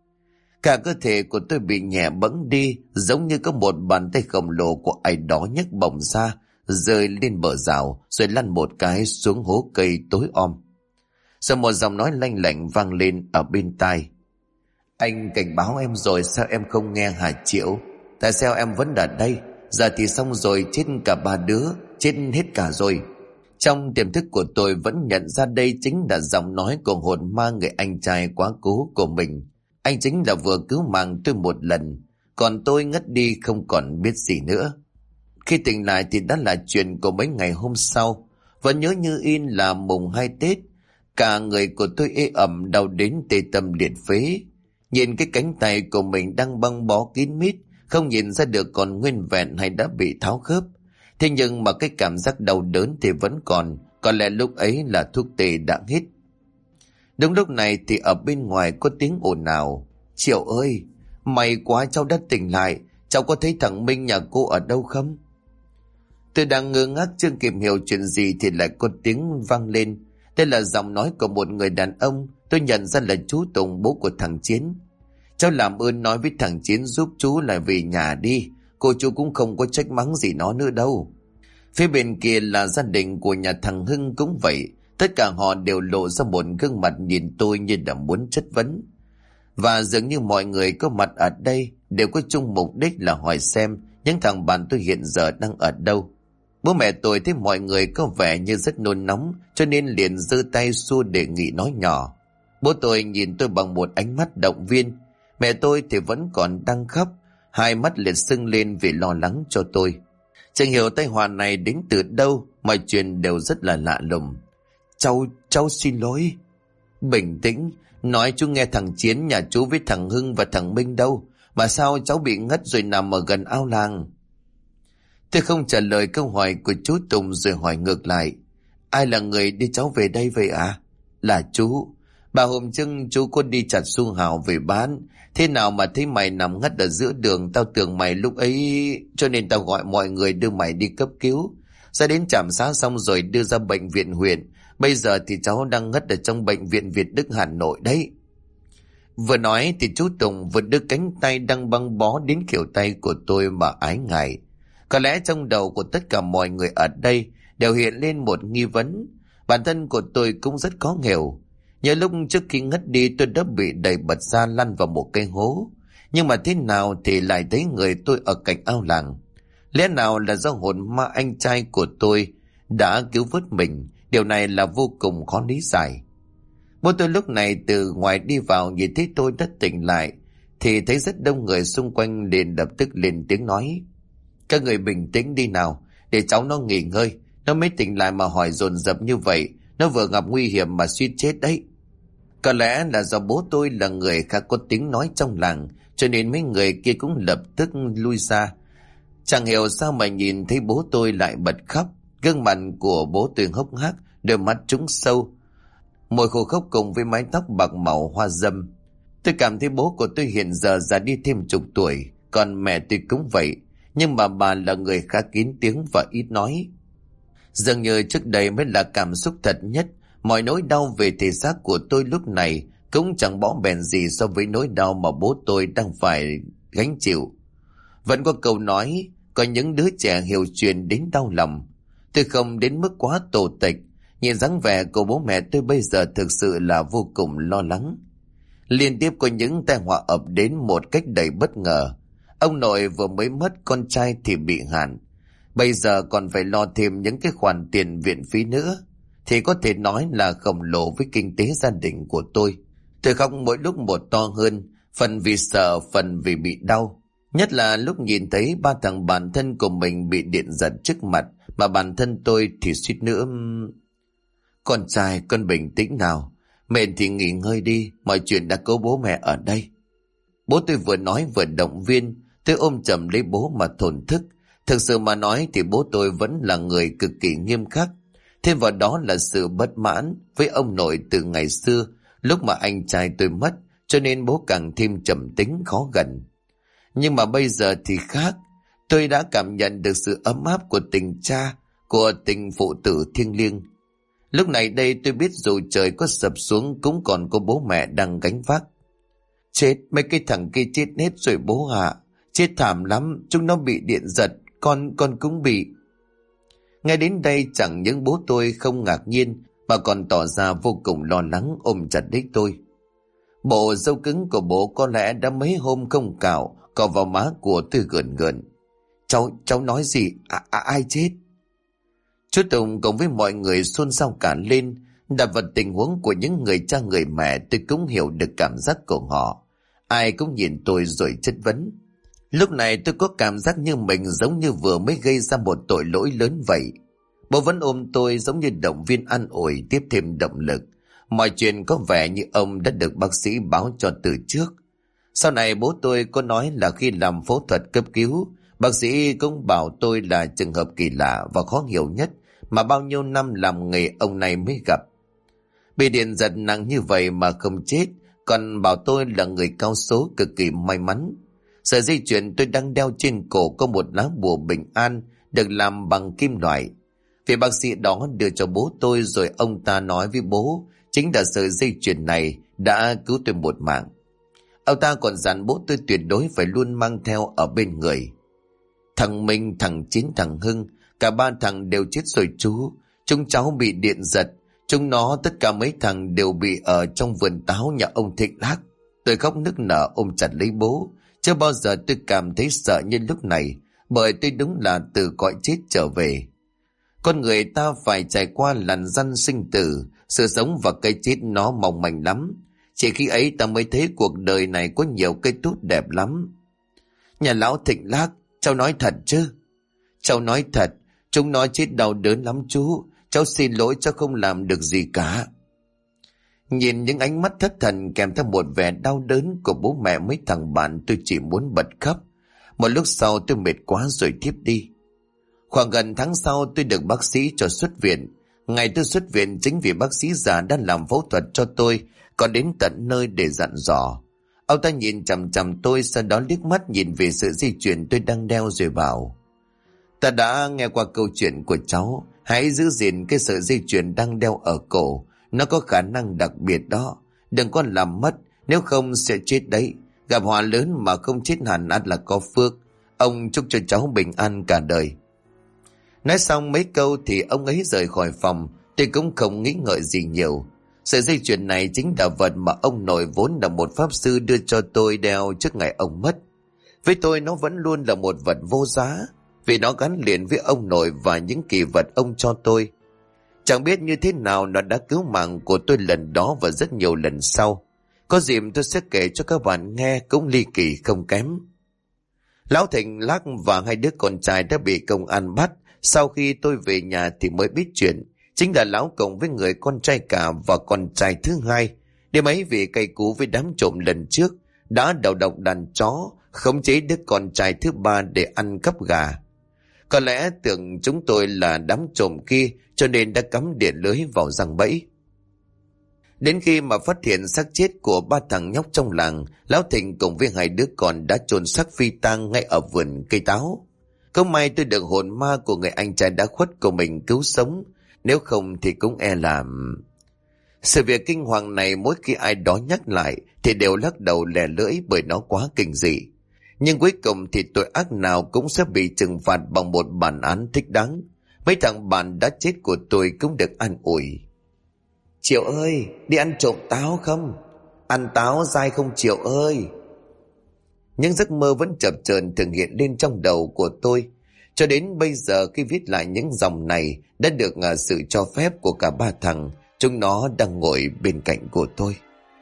Cả cơ thể của tôi bị nhẹ bẫng đi, giống như có một bàn tay khổng lồ của ai đó nhấc bổng ra, rơi lên bờ rào, rồi lăn một cái xuống hố cây tối om. Rồi một giọng nói lanh lảnh vang lên ở bên tai. Anh cảnh báo em rồi sao em không nghe hả Triệu? Tại sao em vẫn ở đây? Giờ thì xong rồi, chết cả ba đứa, chết hết cả rồi. Trong tiềm thức của tôi vẫn nhận ra đây chính là giọng nói của hồn ma người anh trai quá cố của mình. Anh chính là vừa cứu mạng tôi một lần, còn tôi ngất đi không còn biết gì nữa. Khi tỉnh lại thì đã là chuyện của mấy ngày hôm sau. Vẫn nhớ như in là mùng 2 Tết. Cả người của tôi ê ẩm, đau đến tê tâm liệt phế. Nhìn cái cánh tay của mình đang băng bó kín mít, không nhìn ra được còn nguyên vẹn hay đã bị tháo khớp. Thế nhưng mà cái cảm giác đau đớn thì vẫn còn, có lẽ lúc ấy là thuốc tê đã hết. Đúng lúc này thì ở bên ngoài có tiếng ồn ào. Triệu ơi, may quá cháu đã tỉnh lại, cháu có thấy thằng Minh nhà cô ở đâu không? Tôi đang ngơ ngác chưa kịp hiểu chuyện gì thì lại có tiếng vang lên. Đây là giọng nói của một người đàn ông. Tôi nhận ra là chú Tùng, bố của thằng Chiến. Cháu làm ơn nói với thằng Chiến giúp chú là về nhà đi, cô chú cũng không có trách mắng gì nó nữa đâu. Phía bên kia là gia đình của nhà thằng Hưng cũng vậy. Tất cả họ đều lộ ra một gương mặt nhìn tôi như là muốn chất vấn. Và dường như mọi người có mặt ở đây đều có chung mục đích là hỏi xem những thằng bạn tôi hiện giờ đang ở đâu. Bố mẹ tôi thấy mọi người có vẻ như rất nôn nóng, cho nên liền giơ tay xua đề nghị nói nhỏ. Bố tôi nhìn tôi bằng một ánh mắt động viên. Mẹ tôi thì vẫn còn đang khóc, hai mắt liệt sưng lên vì lo lắng cho tôi. Chẳng hiểu tai họa này đến từ đâu, mọi chuyện đều rất là lạ lùng. Cháu xin lỗi. Bình tĩnh, nói chú nghe, thằng Chiến nhà chú với thằng Hưng và thằng Minh đâu, mà sao cháu bị ngất rồi nằm ở gần ao làng? Tôi không trả lời câu hỏi của chú Tùng rồi hỏi ngược lại. Ai là người đi cháu về đây vậy à? Là chú. Bà hôm trước chú có đi chặt su hào về bán, thế nào mà thấy mày nằm ngất ở giữa đường, tao tưởng mày lúc ấy, cho nên tao gọi mọi người đưa mày đi cấp cứu. Ra đến trạm xá xong rồi đưa ra bệnh viện huyện. Bây giờ thì cháu đang ngất ở trong bệnh viện Việt Đức Hà Nội đấy. Vừa nói thì chú Tùng vừa đưa cánh tay đang băng bó đến khuỷu tay của tôi mà ái ngại. Có lẽ trong đầu của tất cả mọi người ở đây đều hiện lên một nghi vấn. Bản thân của tôi cũng rất khó hiểu. Nhớ lúc trước khi ngất đi tôi đã bị đẩy bật ra lăn vào một cây hố. Nhưng mà thế nào thì lại thấy người tôi ở cạnh ao làng. Lẽ nào là do hồn ma anh trai của tôi đã cứu vớt mình? Điều này là vô cùng khó lý giải. Bố tôi lúc này từ ngoài đi vào, nhìn thấy tôi đã tỉnh lại thì thấy rất đông người xung quanh, liền lập tức lên tiếng nói: các người bình tĩnh đi nào, để cháu nó nghỉ ngơi. Nó mới tỉnh lại mà hỏi dồn dập như vậy, nó vừa gặp nguy hiểm mà suýt chết đấy. Có lẽ là do bố tôi là người khá có tiếng nói trong làng, cho nên mấy người kia cũng lập tức lui ra. Chẳng hiểu sao mà nhìn thấy bố tôi lại bật khóc. Gương mặt của bố tôi hốc hác, đôi mắt trũng sâu, môi khô khốc cùng với mái tóc bạc màu hoa dâm. Tôi cảm thấy bố của tôi hiện giờ già đi thêm chục tuổi, còn mẹ tôi cũng vậy. Nhưng mà bà là người khá kín tiếng và ít nói. Dường như trước đây mới là cảm xúc thật nhất. Mọi nỗi đau về thể xác của tôi lúc này cũng chẳng bó bèn gì so với nỗi đau mà bố tôi đang phải gánh chịu. Vẫn có câu nói, có những đứa trẻ hiểu chuyện đến đau lòng. Tôi không đến mức quá tồi tịch. Nhìn dáng vẻ của bố mẹ tôi bây giờ thực sự là vô cùng lo lắng. Liên tiếp có những tai họa ập đến một cách đầy bất ngờ. Ông nội vừa mới mất con trai thì bị hạn, bây giờ còn phải lo thêm những cái khoản tiền viện phí nữa, thì có thể nói là khổng lồ với kinh tế gia đình của tôi. Tôi khóc mỗi lúc một to hơn, phần vì sợ, phần vì bị đau. Nhất là lúc nhìn thấy ba thằng bạn thân của mình bị điện giật trước mặt, mà bản thân tôi thì suýt nữa. Con trai, con bình tĩnh nào, mệt thì nghỉ ngơi đi, mọi chuyện đã có bố mẹ ở đây. Bố tôi vừa nói vừa động viên. Tôi ôm chầm lấy bố mà thổn thức. Thực sự mà nói thì bố tôi vẫn là người cực kỳ nghiêm khắc. Thêm vào đó là sự bất mãn với ông nội từ ngày xưa, lúc mà anh trai tôi mất, cho nên bố càng thêm trầm tính khó gần. Nhưng mà bây giờ thì khác. Tôi đã cảm nhận được sự ấm áp của tình cha, của tình phụ tử thiêng liêng. Lúc này đây tôi biết dù trời có sập xuống cũng còn có bố mẹ đang gánh vác. Chết, mấy cái thằng kia chết hết rồi bố ạ. Chết thảm lắm, chúng nó bị điện giật, con cũng bị. Ngay đến đây chẳng những bố tôi không ngạc nhiên mà còn tỏ ra vô cùng lo lắng, ôm chặt lấy tôi. Bộ râu cứng của bố có lẽ đã mấy hôm không cạo, cọ vào má của tôi gợn gợn. Cháu nói gì? Ai chết? Chú Tùng cùng với mọi người xôn xao cả lên. Đặt vào tình huống của những người cha người mẹ, tôi cũng hiểu được cảm giác của họ. Ai cũng nhìn tôi rồi chất vấn. Lúc này tôi có cảm giác như mình giống như vừa mới gây ra một tội lỗi lớn vậy. Bố vẫn ôm tôi giống như động viên an ủi, tiếp thêm động lực. Mọi chuyện có vẻ như ông đã được bác sĩ báo cho từ trước. Sau này bố tôi có nói là khi làm phẫu thuật cấp cứu, bác sĩ cũng bảo tôi là trường hợp kỳ lạ và khó hiểu nhất mà bao nhiêu năm làm nghề ông này mới gặp. Bị điện giật nặng như vậy mà không chết, còn bảo tôi là người cao số cực kỳ may mắn. Sợi dây chuyền tôi đang đeo trên cổ có một lá bùa bình an được làm bằng kim loại. Vì bác sĩ đó đưa cho bố tôi, rồi ông ta nói với bố chính là sợi dây chuyền này đã cứu tôi một mạng. Ông ta còn dặn bố tôi tuyệt đối phải luôn mang theo ở bên người. Thằng Minh, thằng Chín, thằng Hưng, cả ba thằng đều chết rồi chú. Chúng cháu bị điện giật. Chúng nó tất cả mấy thằng đều bị ở trong vườn táo nhà ông Thịnh Lác. Tôi khóc nức nở ôm chặt lấy bố. Chưa bao giờ tôi cảm thấy sợ như lúc này, bởi tôi đúng là từ cõi chết trở về. Con người ta phải trải qua lằn răn sinh tử, sự sống và cái chết nó mong manh lắm. Chỉ khi ấy ta mới thấy cuộc đời này có nhiều cây tốt đẹp lắm. Nhà lão Thịnh Lác, cháu nói thật chứ? Cháu nói thật, chúng nó chết đau đớn lắm chú. Cháu xin lỗi, cháu không làm được gì cả. Nhìn những ánh mắt thất thần kèm theo một vẻ đau đớn của bố mẹ mấy thằng bạn, tôi chỉ muốn bật khóc. Một lúc sau tôi mệt quá rồi thiếp đi. Khoảng gần tháng sau tôi được bác sĩ cho xuất viện. Ngày tôi xuất viện chính vì bác sĩ già đã làm phẫu thuật cho tôi, còn đến tận nơi để dặn dò. Ông ta nhìn chằm chằm tôi, sau đó liếc mắt nhìn về sợi dây chuyền tôi đang đeo rồi bảo: Ta đã nghe qua câu chuyện của cháu, hãy giữ gìn cái sợi dây chuyền đang đeo ở cổ. Nó có khả năng đặc biệt đó, đừng có làm mất, Nếu không sẽ chết đấy. Gặp họa lớn mà không chết hẳn ắt là có phước. Ông chúc cho cháu bình an cả đời. Nói xong mấy câu thì ông ấy rời khỏi phòng. Tôi cũng không nghĩ ngợi gì nhiều. Sợi dây chuyền này chính là vật mà ông nội vốn là một pháp sư đưa cho tôi đeo trước ngày ông mất. Với tôi nó vẫn luôn là một vật vô giá, vì nó gắn liền với ông nội và những kỳ vật ông cho tôi. Chẳng biết như thế nào nó đã cứu mạng của tôi lần đó và rất nhiều lần sau. Có dịp tôi sẽ kể cho các bạn nghe, cũng ly kỳ không kém. Lão Thịnh, Lắc và hai đứa con trai đã bị công an bắt. Sau khi tôi về nhà thì mới biết chuyện. Chính là lão cộng với người con trai cả và con trai thứ hai. Đêm ấy vì cay cú với đám trộm lần trước, đã đầu độc đàn chó, khống chế đứa con trai thứ ba để ăn cắp gà. Có lẽ tưởng chúng tôi là đám trộm kia, cho nên đã cắm điện lưới vào giăng bẫy. Đến khi mà phát hiện xác chết của ba thằng nhóc trong làng, Lão Thịnh cùng với hai đứa con đã chôn xác phi tang ngay ở vườn cây táo. Không may tôi được hồn ma của người anh trai đã khuất của mình cứu sống, nếu không thì cũng e là... Sự việc kinh hoàng này mỗi khi ai đó nhắc lại thì đều lắc đầu lè lưỡi bởi nó quá kinh dị. Nhưng cuối cùng thì tội ác nào cũng sẽ bị trừng phạt bằng một bản án thích đáng. Mấy thằng bạn đã chết của tôi cũng được an ủi. Triệu ơi, đi ăn trộm táo không? Ăn táo dai không Triệu ơi? Những giấc mơ vẫn chập chờn thường hiện lên trong đầu của tôi. Cho đến bây giờ khi viết lại những dòng này đã được sự cho phép của cả ba thằng. Chúng nó đang ngồi bên cạnh của tôi.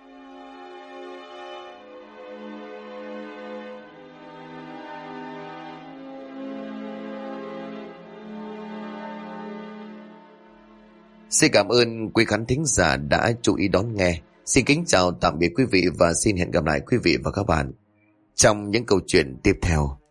Xin cảm ơn quý khán thính giả đã chú ý đón nghe. Xin kính chào tạm biệt quý vị và xin hẹn gặp lại quý vị và các bạn trong những câu chuyện tiếp theo.